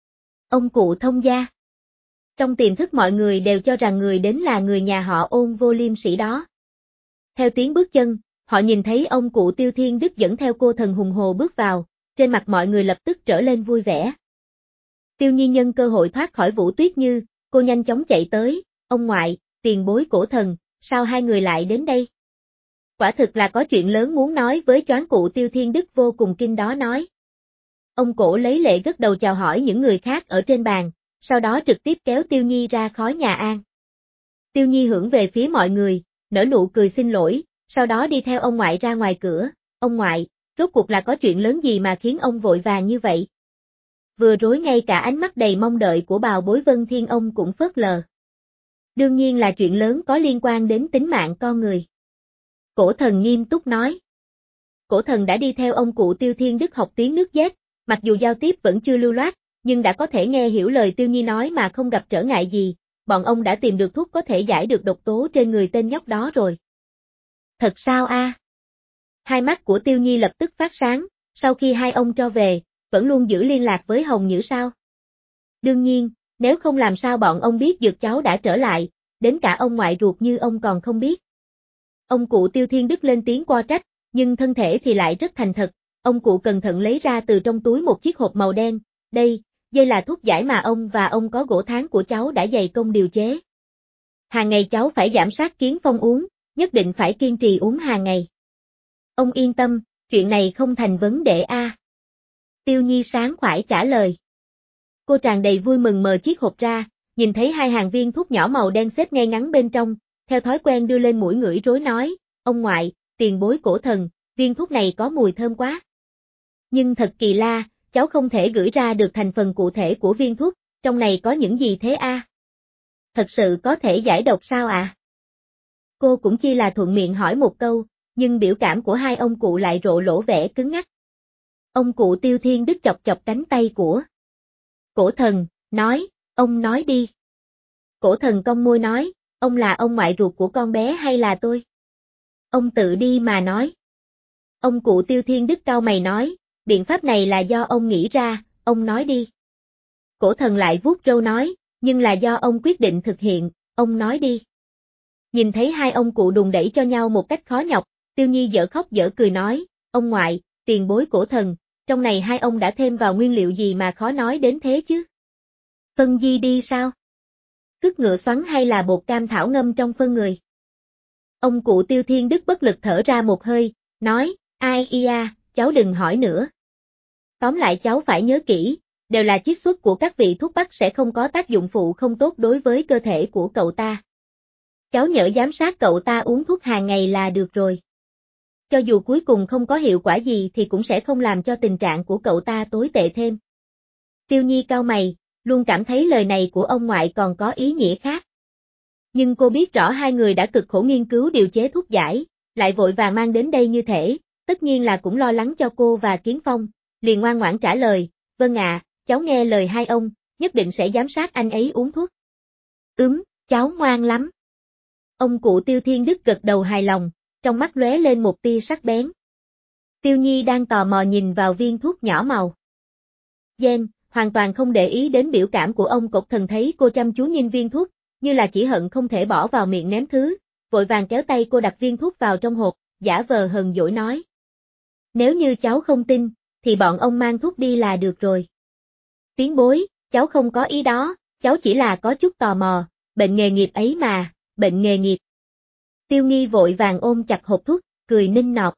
Ông cụ Thông gia. Trong tiềm thức mọi người đều cho rằng người đến là người nhà họ Ôn Vô Liêm Sĩ đó. Theo tiếng bước chân, họ nhìn thấy ông cụ Tiêu Thiên Đức dẫn theo cô thần hùng hồ bước vào, trên mặt mọi người lập tức trở lên vui vẻ. Tiêu Nhi nhân cơ hội thoát khỏi Vũ Tuyết Như, cô nhanh chóng chạy tới, ông ngoại, tiền bối cổ thần, sao hai người lại đến đây? Quả thực là có chuyện lớn muốn nói với choán cụ Tiêu Thiên Đức vô cùng kinh đó nói. Ông cổ lấy lệ gật đầu chào hỏi những người khác ở trên bàn, sau đó trực tiếp kéo Tiêu Nhi ra khỏi nhà An. Tiêu Nhi hưởng về phía mọi người, nở nụ cười xin lỗi, sau đó đi theo ông ngoại ra ngoài cửa, ông ngoại, rốt cuộc là có chuyện lớn gì mà khiến ông vội vàng như vậy? Vừa rồi ngay cả ánh mắt đầy mong đợi của bào bối Vân Thiên ông cũng phớt lờ. Đương nhiên là chuyện lớn có liên quan đến tính mạng con người. Cổ thần nghiêm túc nói. Cổ thần đã đi theo ông cụ Tiêu Thiên Đức học tiếng nước Dét, mặc dù giao tiếp vẫn chưa lưu loát, nhưng đã có thể nghe hiểu lời Tiêu Nhi nói mà không gặp trở ngại gì, bọn ông đã tìm được thuốc có thể giải được độc tố trên người tên nhóc đó rồi. Thật sao a? Hai mắt của Tiêu Nhi lập tức phát sáng, sau khi hai ông cho về, vẫn luôn giữ liên lạc với Hồng Nhữ sao? Đương nhiên, nếu không làm sao bọn ông biết dược cháu đã trở lại, đến cả ông ngoại ruột như ông còn không biết. Ông cụ Tiêu Thiên Đức lên tiếng qua trách, nhưng thân thể thì lại rất thành thật, ông cụ cẩn thận lấy ra từ trong túi một chiếc hộp màu đen, đây là thuốc giải mà ông và ông có gỗ tháng của cháu đã dày công điều chế. Hàng ngày cháu phải giảm sát Kiến Phong uống, nhất định phải kiên trì uống hàng ngày. Ông yên tâm, chuyện này không thành vấn đề a. Tiêu Nhi sáng khoải trả lời. Cô tràn đầy vui mừng mở chiếc hộp ra, nhìn thấy hai hàng viên thuốc nhỏ màu đen xếp ngay ngắn bên trong, theo thói quen đưa lên mũi ngửi rối nói, ông ngoại, tiền bối cổ thần, viên thuốc này có mùi thơm quá. Nhưng thật kỳ la, cháu không thể gửi ra được thành phần cụ thể của viên thuốc, trong này có những gì thế a? Thật sự có thể giải độc sao ạ? Cô cũng chỉ là thuận miệng hỏi một câu, nhưng biểu cảm của hai ông cụ lại rộ lỗ vẻ cứng ngắc. Ông cụ Tiêu Thiên Đức chọc chọc cánh tay của Cổ thần, nói, ông nói đi. Cổ thần cong môi nói, ông là ông ngoại ruột của con bé hay là tôi? Ông tự đi mà nói. Ông cụ Tiêu Thiên Đức cau mày nói, biện pháp này là do ông nghĩ ra, ông nói đi. Cổ thần lại vuốt râu nói, nhưng là do ông quyết định thực hiện, ông nói đi. Nhìn thấy hai ông cụ đùn đẩy cho nhau một cách khó nhọc, Tiêu Nhi dở khóc dở cười nói, ông ngoại, tiền bối Cổ thần, trong này hai ông đã thêm vào nguyên liệu gì mà khó nói đến thế chứ? Phân di đi sao? Cứt ngựa xoắn hay là bột cam thảo ngâm trong phân người? Ông cụ Tiêu Thiên Đức bất lực thở ra một hơi, nói, ai ia, cháu đừng hỏi nữa. Tóm lại cháu phải nhớ kỹ, đều là chiết xuất của các vị thuốc bắc sẽ không có tác dụng phụ không tốt đối với cơ thể của cậu ta. Cháu nhớ giám sát cậu ta uống thuốc hàng ngày là được rồi. Cho dù cuối cùng không có hiệu quả gì thì cũng sẽ không làm cho tình trạng của cậu ta tồi tệ thêm. Tiêu Nhi cau mày, luôn cảm thấy lời này của ông ngoại còn có ý nghĩa khác. Nhưng cô biết rõ hai người đã cực khổ nghiên cứu điều chế thuốc giải, lại vội vàng mang đến đây như thế, tất nhiên là cũng lo lắng cho cô và Kiến Phong, liền ngoan ngoãn trả lời, vâng ạ, cháu nghe lời hai ông, nhất định sẽ giám sát anh ấy uống thuốc. Cháu ngoan lắm. Ông cụ Tiêu Thiên Đức gật đầu hài lòng, trong mắt lóe lên một tia sắc bén. Tiêu Nhi đang tò mò nhìn vào viên thuốc nhỏ màu đen, hoàn toàn không để ý đến biểu cảm của ông cột thần thấy cô chăm chú nhìn viên thuốc, như là chỉ hận không thể bỏ vào miệng ném thứ, vội vàng kéo tay cô đặt viên thuốc vào trong hộp, giả vờ hờn dỗi nói. Nếu như cháu không tin, thì bọn ông mang thuốc đi là được rồi. Tiến bối, cháu không có ý đó, cháu chỉ là có chút tò mò, bệnh nghề nghiệp ấy mà, bệnh nghề nghiệp. Tiêu Nghi vội vàng ôm chặt hộp thuốc, cười nịnh nọt.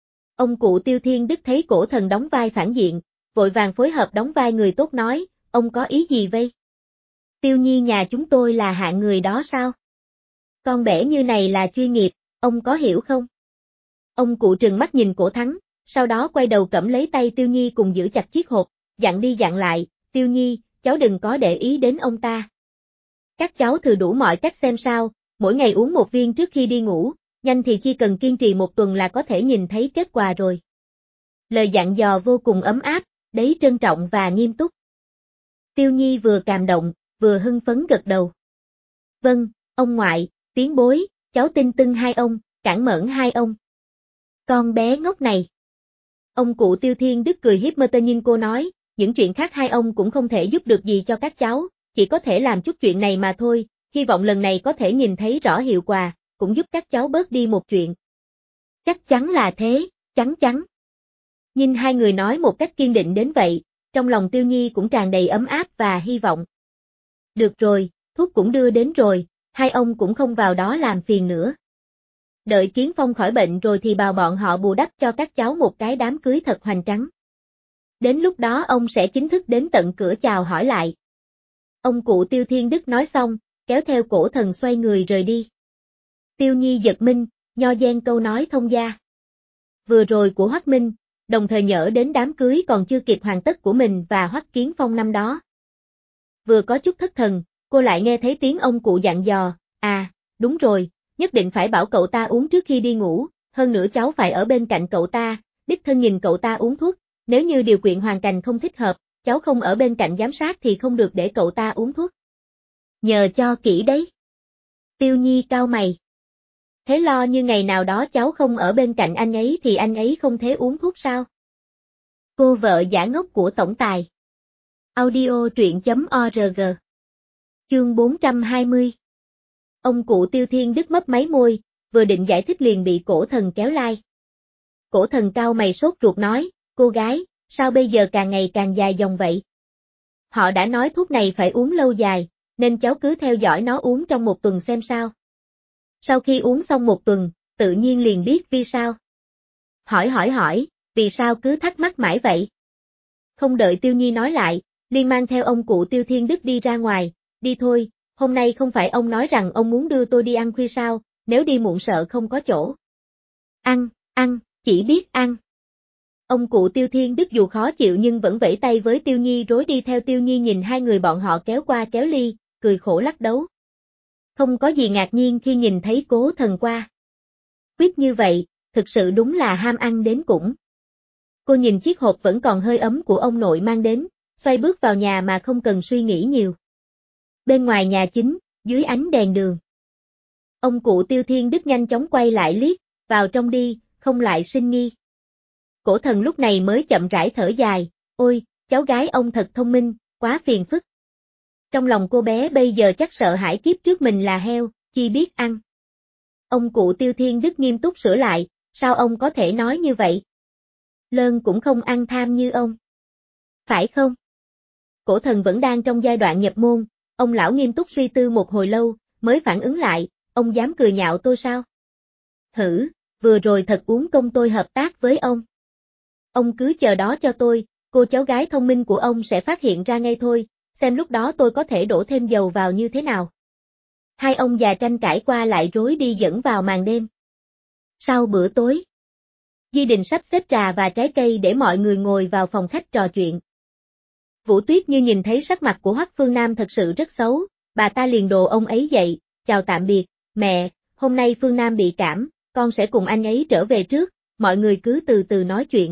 Ông cụ Tiêu Thiên Đức thấy Cổ thần đóng vai phản diện, vội vàng phối hợp đóng vai người tốt nói, ông có ý gì vây? Tiêu Nhi nhà chúng tôi là hạng người đó sao? Con bẻ như này là chuyên nghiệp, ông có hiểu không? Ông cụ trừng mắt nhìn Cổ Thắng, sau đó quay đầu cẫm lấy tay Tiêu Nhi cùng giữ chặt chiếc hộp, dặn đi dặn lại, Tiêu Nhi, cháu đừng có để ý đến ông ta. Các cháu thử đủ mọi cách xem sao, mỗi ngày uống một viên trước khi đi ngủ, nhanh thì chỉ cần kiên trì một tuần là có thể nhìn thấy kết quả rồi. Lời dặn dò vô cùng ấm áp, đấy trân trọng và nghiêm túc. Tiêu Nhi vừa cảm động, vừa hưng phấn gật đầu. Vâng, ông ngoại, tiến bối, cháu tin tưng hai ông, cản mởn hai ông. Con bé ngốc này. Ông cụ Tiêu Thiên Đức cười hiếp mơ tơ nhìn cô nói, những chuyện khác hai ông cũng không thể giúp được gì cho các cháu, chỉ có thể làm chút chuyện này mà thôi, hy vọng lần này có thể nhìn thấy rõ hiệu quả, cũng giúp các cháu bớt đi một chuyện. Chắc chắn là thế, chắn chắn. Nhìn hai người nói một cách kiên định đến vậy, trong lòng Tiêu Nhi cũng tràn đầy ấm áp và hy vọng. Được rồi, thuốc cũng đưa đến rồi, hai ông cũng không vào đó làm phiền nữa. Đợi Kiến Phong khỏi bệnh rồi thì bảo bọn họ bù đắp cho các cháu một cái đám cưới thật hoành tráng. Đến lúc đó ông sẽ chính thức đến tận cửa chào hỏi lại. Ông cụ Tiêu Thiên Đức nói xong, kéo theo Cổ thần xoay người rời đi. Tiêu Nhi giật mình, nho gian câu nói thông gia. Vừa rồi của Hoắc Minh, đồng thời nhớ đến đám cưới còn chưa kịp hoàn tất của mình và Hoắc Kiến Phong năm đó. Vừa có chút thất thần, cô lại nghe thấy tiếng ông cụ dặn dò, đúng rồi, nhất định phải bảo cậu ta uống trước khi đi ngủ, hơn nữa cháu phải ở bên cạnh cậu ta, đích thân nhìn cậu ta uống thuốc, nếu như điều kiện hoàn cảnh không thích hợp, cháu không ở bên cạnh giám sát thì không được để cậu ta uống thuốc. Nhờ cho kỹ đấy. Tiêu Nhi cau mày. Thế lo như ngày nào đó cháu không ở bên cạnh anh ấy thì anh ấy không thể uống thuốc sao? Cô vợ giả ngốc của tổng tài. Audio truyện.org. Chương 420. Ông cụ Tiêu Thiên Đức mấp máy môi, vừa định giải thích liền bị Cổ thần kéo lai. Cổ thần cau mày sốt ruột nói, cô gái, sao bây giờ càng ngày càng dài dòng vậy? Họ đã nói thuốc này phải uống lâu dài, nên cháu cứ theo dõi nó uống trong một tuần xem sao. Sau khi uống xong một tuần, tự nhiên liền biết vì sao. Hỏi, vì sao cứ thắc mắc mãi vậy? Không đợi Tiêu Nhi nói lại, liền mang theo ông cụ Tiêu Thiên Đức đi ra ngoài, đi thôi, hôm nay không phải ông nói rằng ông muốn đưa tôi đi ăn khuya sao, nếu đi muộn sợ không có chỗ. Ăn, chỉ biết ăn. Ông cụ Tiêu Thiên Đức dù khó chịu nhưng vẫn vẫy tay với Tiêu Nhi rối đi theo Tiêu Nhi nhìn hai người bọn họ kéo qua kéo ly, cười khổ lắc đấu. Không có gì ngạc nhiên khi nhìn thấy Cố thần qua. Quyết như vậy, thực sự đúng là ham ăn đến cũng. Cô nhìn chiếc hộp vẫn còn hơi ấm của ông nội mang đến, xoay bước vào nhà mà không cần suy nghĩ nhiều. Bên ngoài nhà chính, dưới ánh đèn đường. Ông cụ Tiêu Thiên Đức nhanh chóng quay lại liếc, vào trong đi, không lại sinh nghi. Cổ Thần lúc này mới chậm rãi thở dài, ôi, cháu gái ông thật thông minh, quá phiền phức. Trong lòng cô bé bây giờ chắc sợ hãi kiếp trước mình là heo, chi biết ăn. Ông cụ Tiêu Thiên Đức nghiêm túc sửa lại, sao ông có thể nói như vậy? Lơn cũng không ăn tham như ông. Phải không? Cổ Thần vẫn đang trong giai đoạn nhập môn, ông lão nghiêm túc suy tư một hồi lâu, mới phản ứng lại, ông dám cười nhạo tôi sao? Hử, vừa rồi thật uống công tôi hợp tác với ông. Ông cứ chờ đó cho tôi, cô cháu gái thông minh của ông sẽ phát hiện ra ngay thôi, xem lúc đó tôi có thể đổ thêm dầu vào như thế nào. Hai ông già tranh cãi qua lại rối đi dẫn vào màn đêm. Sau bữa tối, Di Đình sắp xếp trà và trái cây để mọi người ngồi vào phòng khách trò chuyện. Vũ Tuyết Như nhìn thấy sắc mặt của Hoắc Phương Nam thật sự rất xấu, bà ta liền đồ ông ấy dậy, chào tạm biệt, mẹ, hôm nay Phương Nam bị cảm, con sẽ cùng anh ấy trở về trước, mọi người cứ từ từ nói chuyện.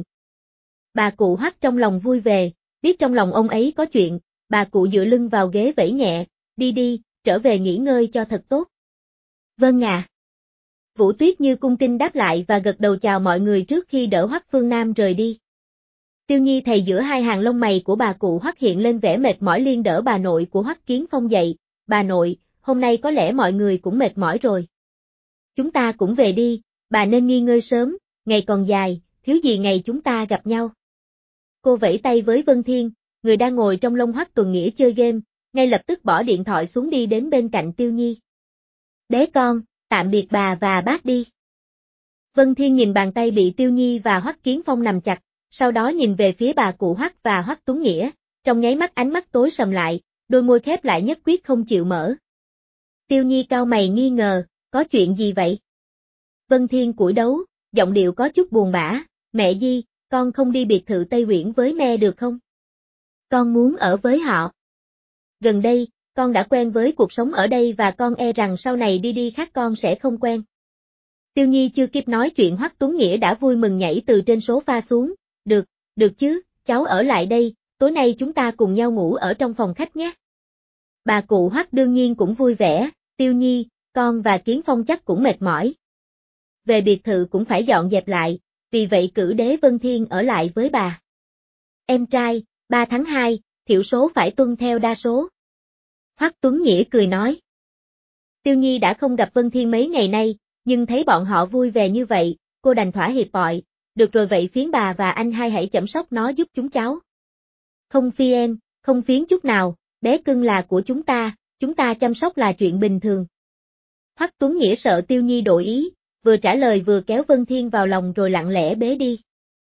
Bà cụ Hoắc trong lòng vui về, biết trong lòng ông ấy có chuyện, bà cụ dựa lưng vào ghế vẫy nhẹ, đi đi, trở về nghỉ ngơi cho thật tốt. Vâng ạ. Vũ Tuyết Như cung kính đáp lại và gật đầu chào mọi người trước khi đỡ Hoắc Phương Nam rời đi. Tiêu Nhi thầy giữa hai hàng lông mày của bà cụ Hoắc hiện lên vẻ mệt mỏi liên đỡ bà nội của Hoắc Kiến Phong dậy, bà nội, hôm nay có lẽ mọi người cũng mệt mỏi rồi. Chúng ta cũng về đi, bà nên nghỉ ngơi sớm, ngày còn dài, thiếu gì ngày chúng ta gặp nhau. Cô vẫy tay với Vân Thiên, người đang ngồi trong lông Hoắc Tuần Nghĩa chơi game, ngay lập tức bỏ điện thoại xuống đi đến bên cạnh Tiêu Nhi. Bé con, tạm biệt bà và bác đi. Vân Thiên nhìn bàn tay bị Tiêu Nhi và Hoắc Kiến Phong nắm chặt, sau đó nhìn về phía bà cụ Hoắc và Hoắc Tuấn Nghĩa, trong nháy mắt ánh mắt tối sầm lại, đôi môi khép lại nhất quyết không chịu mở. Tiêu Nhi cau mày nghi ngờ, có chuyện gì vậy? Vân Thiên cúi đầu, giọng điệu có chút buồn bã, mẹ Di, con không đi biệt thự Tây Uyển với mẹ được không? Con muốn ở với họ. Gần đây, con đã quen với cuộc sống ở đây và con e rằng sau này đi đi khác con sẽ không quen. Tiêu Nhi chưa kịp nói chuyện Hoắc Tuấn Nghĩa đã vui mừng nhảy từ trên sofa xuống, được chứ, cháu ở lại đây, tối nay chúng ta cùng nhau ngủ ở trong phòng khách nhé. Bà cụ Hoắc đương nhiên cũng vui vẻ, Tiêu Nhi, con và Kiến Phong chắc cũng mệt mỏi. Về biệt thự cũng phải dọn dẹp lại, vì vậy cử đế Vân Thiên ở lại với bà. Em trai, 3 tháng 2, thiểu số phải tuân theo đa số. Hoắc Tuấn Nghĩa cười nói. Tiêu Nhi đã không gặp Vân Thiên mấy ngày nay, nhưng thấy bọn họ vui vẻ như vậy, cô đành thỏa hiệp bọi, được rồi vậy phiến bà và anh hai hãy chăm sóc nó giúp chúng cháu. Không phiền, không phiến chút nào, bé cưng là của chúng ta chăm sóc là chuyện bình thường. Hoắc Tuấn Nghĩa sợ Tiêu Nhi đổi ý, vừa trả lời vừa kéo Vân Thiên vào lòng rồi lặng lẽ bế đi.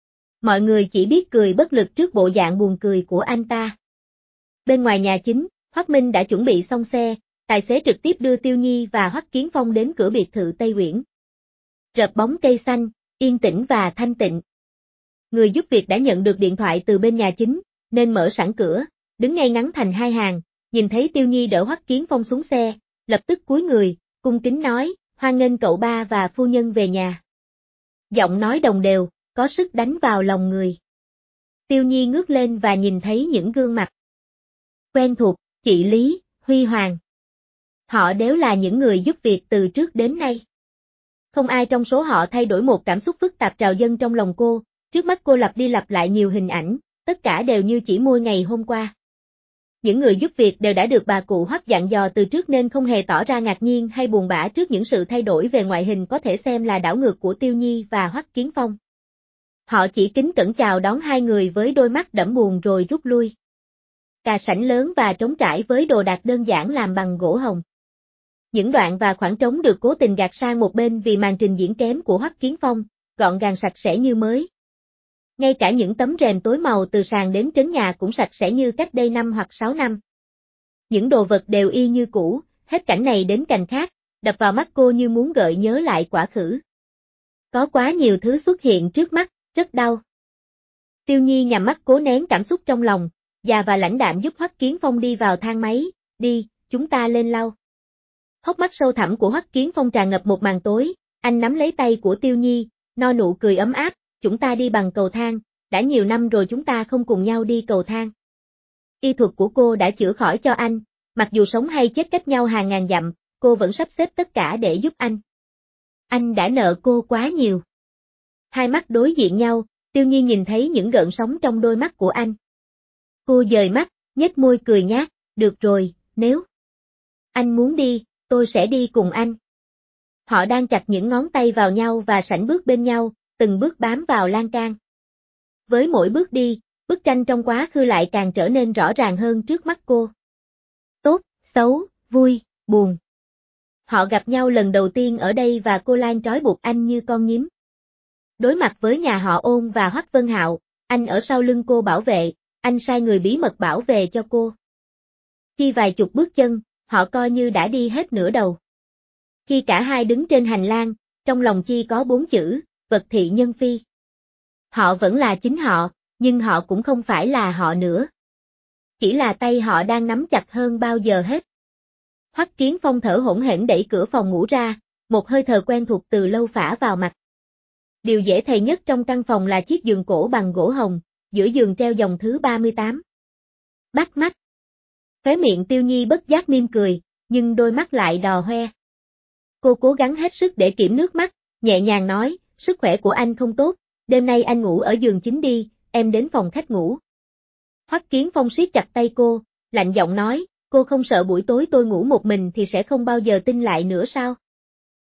Mọi người chỉ biết cười bất lực trước bộ dạng buồn cười của anh ta. Bên ngoài nhà chính, Hoắc Minh đã chuẩn bị xong xe, tài xế trực tiếp đưa Tiêu Nhi và Hoắc Kiến Phong đến cửa biệt thự Tây Uyển. Rợp bóng cây xanh, yên tĩnh và thanh tịnh. Người giúp việc đã nhận được điện thoại từ bên nhà chính, nên mở sẵn cửa, đứng ngay ngắn thành hai hàng, nhìn thấy Tiêu Nhi đỡ Hoắc Kiến Phong xuống xe, lập tức cúi người, cung kính nói, hoan nghênh cậu ba và phu nhân về nhà. Giọng nói đồng đều, có sức đánh vào lòng người. Tiêu Nhi ngước lên và nhìn thấy những gương mặt quen thuộc, chị Lý, Huy Hoàng. Họ đều là những người giúp việc từ trước đến nay. Không ai trong số họ thay đổi một cảm xúc phức tạp trào dâng trong lòng cô, trước mắt cô lặp đi lặp lại nhiều hình ảnh, tất cả đều như chỉ môi ngày hôm qua. Những người giúp việc đều đã được bà cụ Hoắc dặn dò từ trước nên không hề tỏ ra ngạc nhiên hay buồn bã trước những sự thay đổi về ngoại hình có thể xem là đảo ngược của Tiêu Nhi và Hoắc Kiến Phong. Họ chỉ kính cẩn chào đón hai người với đôi mắt đẫm buồn rồi rút lui. Cà sảnh lớn và trống trải với đồ đạc đơn giản làm bằng gỗ hồng. Những đoạn và khoảng trống được cố tình gạt sang một bên vì màn trình diễn kém của Hoắc Kiến Phong, gọn gàng sạch sẽ như mới. Ngay cả những tấm rèm tối màu từ sàn đến trấn nhà cũng sạch sẽ như cách đây 5 hoặc 6 năm. Những đồ vật đều y như cũ, hết cảnh này đến cảnh khác, đập vào mắt cô như muốn gợi nhớ lại quá khứ. Có quá nhiều thứ xuất hiện trước mắt, rất đau. Tiêu Nhi nhắm mắt cố nén cảm xúc trong lòng, già và lãnh đạm giúp Hoắc Kiến Phong đi vào thang máy, đi, chúng ta lên lau. Hốc mắt sâu thẳm của Hoắc Kiến Phong tràn ngập một màn tối, anh nắm lấy tay của Tiêu Nhi, no nụ cười ấm áp, chúng ta đi bằng cầu thang, đã nhiều năm rồi chúng ta không cùng nhau đi cầu thang. Y thuật của cô đã chữa khỏi cho anh, mặc dù sống hay chết cách nhau hàng ngàn dặm, cô vẫn sắp xếp tất cả để giúp anh. Anh đã nợ cô quá nhiều. Hai mắt đối diện nhau, Tiêu Nhi nhìn thấy những gợn sóng trong đôi mắt của anh. Cô dời mắt, nhếch môi cười nhát, được rồi, nếu anh muốn đi, tôi sẽ đi cùng anh. Họ đang chặt những ngón tay vào nhau và sải bước bên nhau, từng bước bám vào lan can. Với mỗi bước đi, bức tranh trong quá khứ lại càng trở nên rõ ràng hơn trước mắt cô. Tốt, xấu, vui, buồn. Họ gặp nhau lần đầu tiên ở đây và cô Lan trói buộc anh như con nhím. Đối mặt với nhà họ Ôn và Hoắc Vân Hạo, anh ở sau lưng cô bảo vệ, anh sai người bí mật bảo vệ cho cô. Chỉ vài chục bước chân, họ coi như đã đi hết nửa đầu. Khi cả hai đứng trên hành lang, trong lòng Chi có 4 chữ, vật thị nhân phi. Họ vẫn là chính họ, nhưng họ cũng không phải là họ nữa. Chỉ là tay họ đang nắm chặt hơn bao giờ hết. Hoắc Kiến Phong thở hổn hển đẩy cửa phòng ngủ ra, một hơi thở quen thuộc từ lâu phả vào mặt. Điều dễ thấy nhất trong căn phòng là chiếc giường cổ bằng gỗ hồng, giữa giường treo dòng thứ 38. Bắt mắt. Khóe miệng Tiêu Nhi bất giác mỉm cười, nhưng đôi mắt lại đỏ hoe. Cô cố gắng hết sức để kiểm nước mắt, nhẹ nhàng nói, sức khỏe của anh không tốt, đêm nay anh ngủ ở giường chính đi, em đến phòng khách ngủ. Hoắc Kiến Phong siết chặt tay cô, lạnh giọng nói, cô không sợ buổi tối tôi ngủ một mình thì sẽ không bao giờ tin lại nữa sao?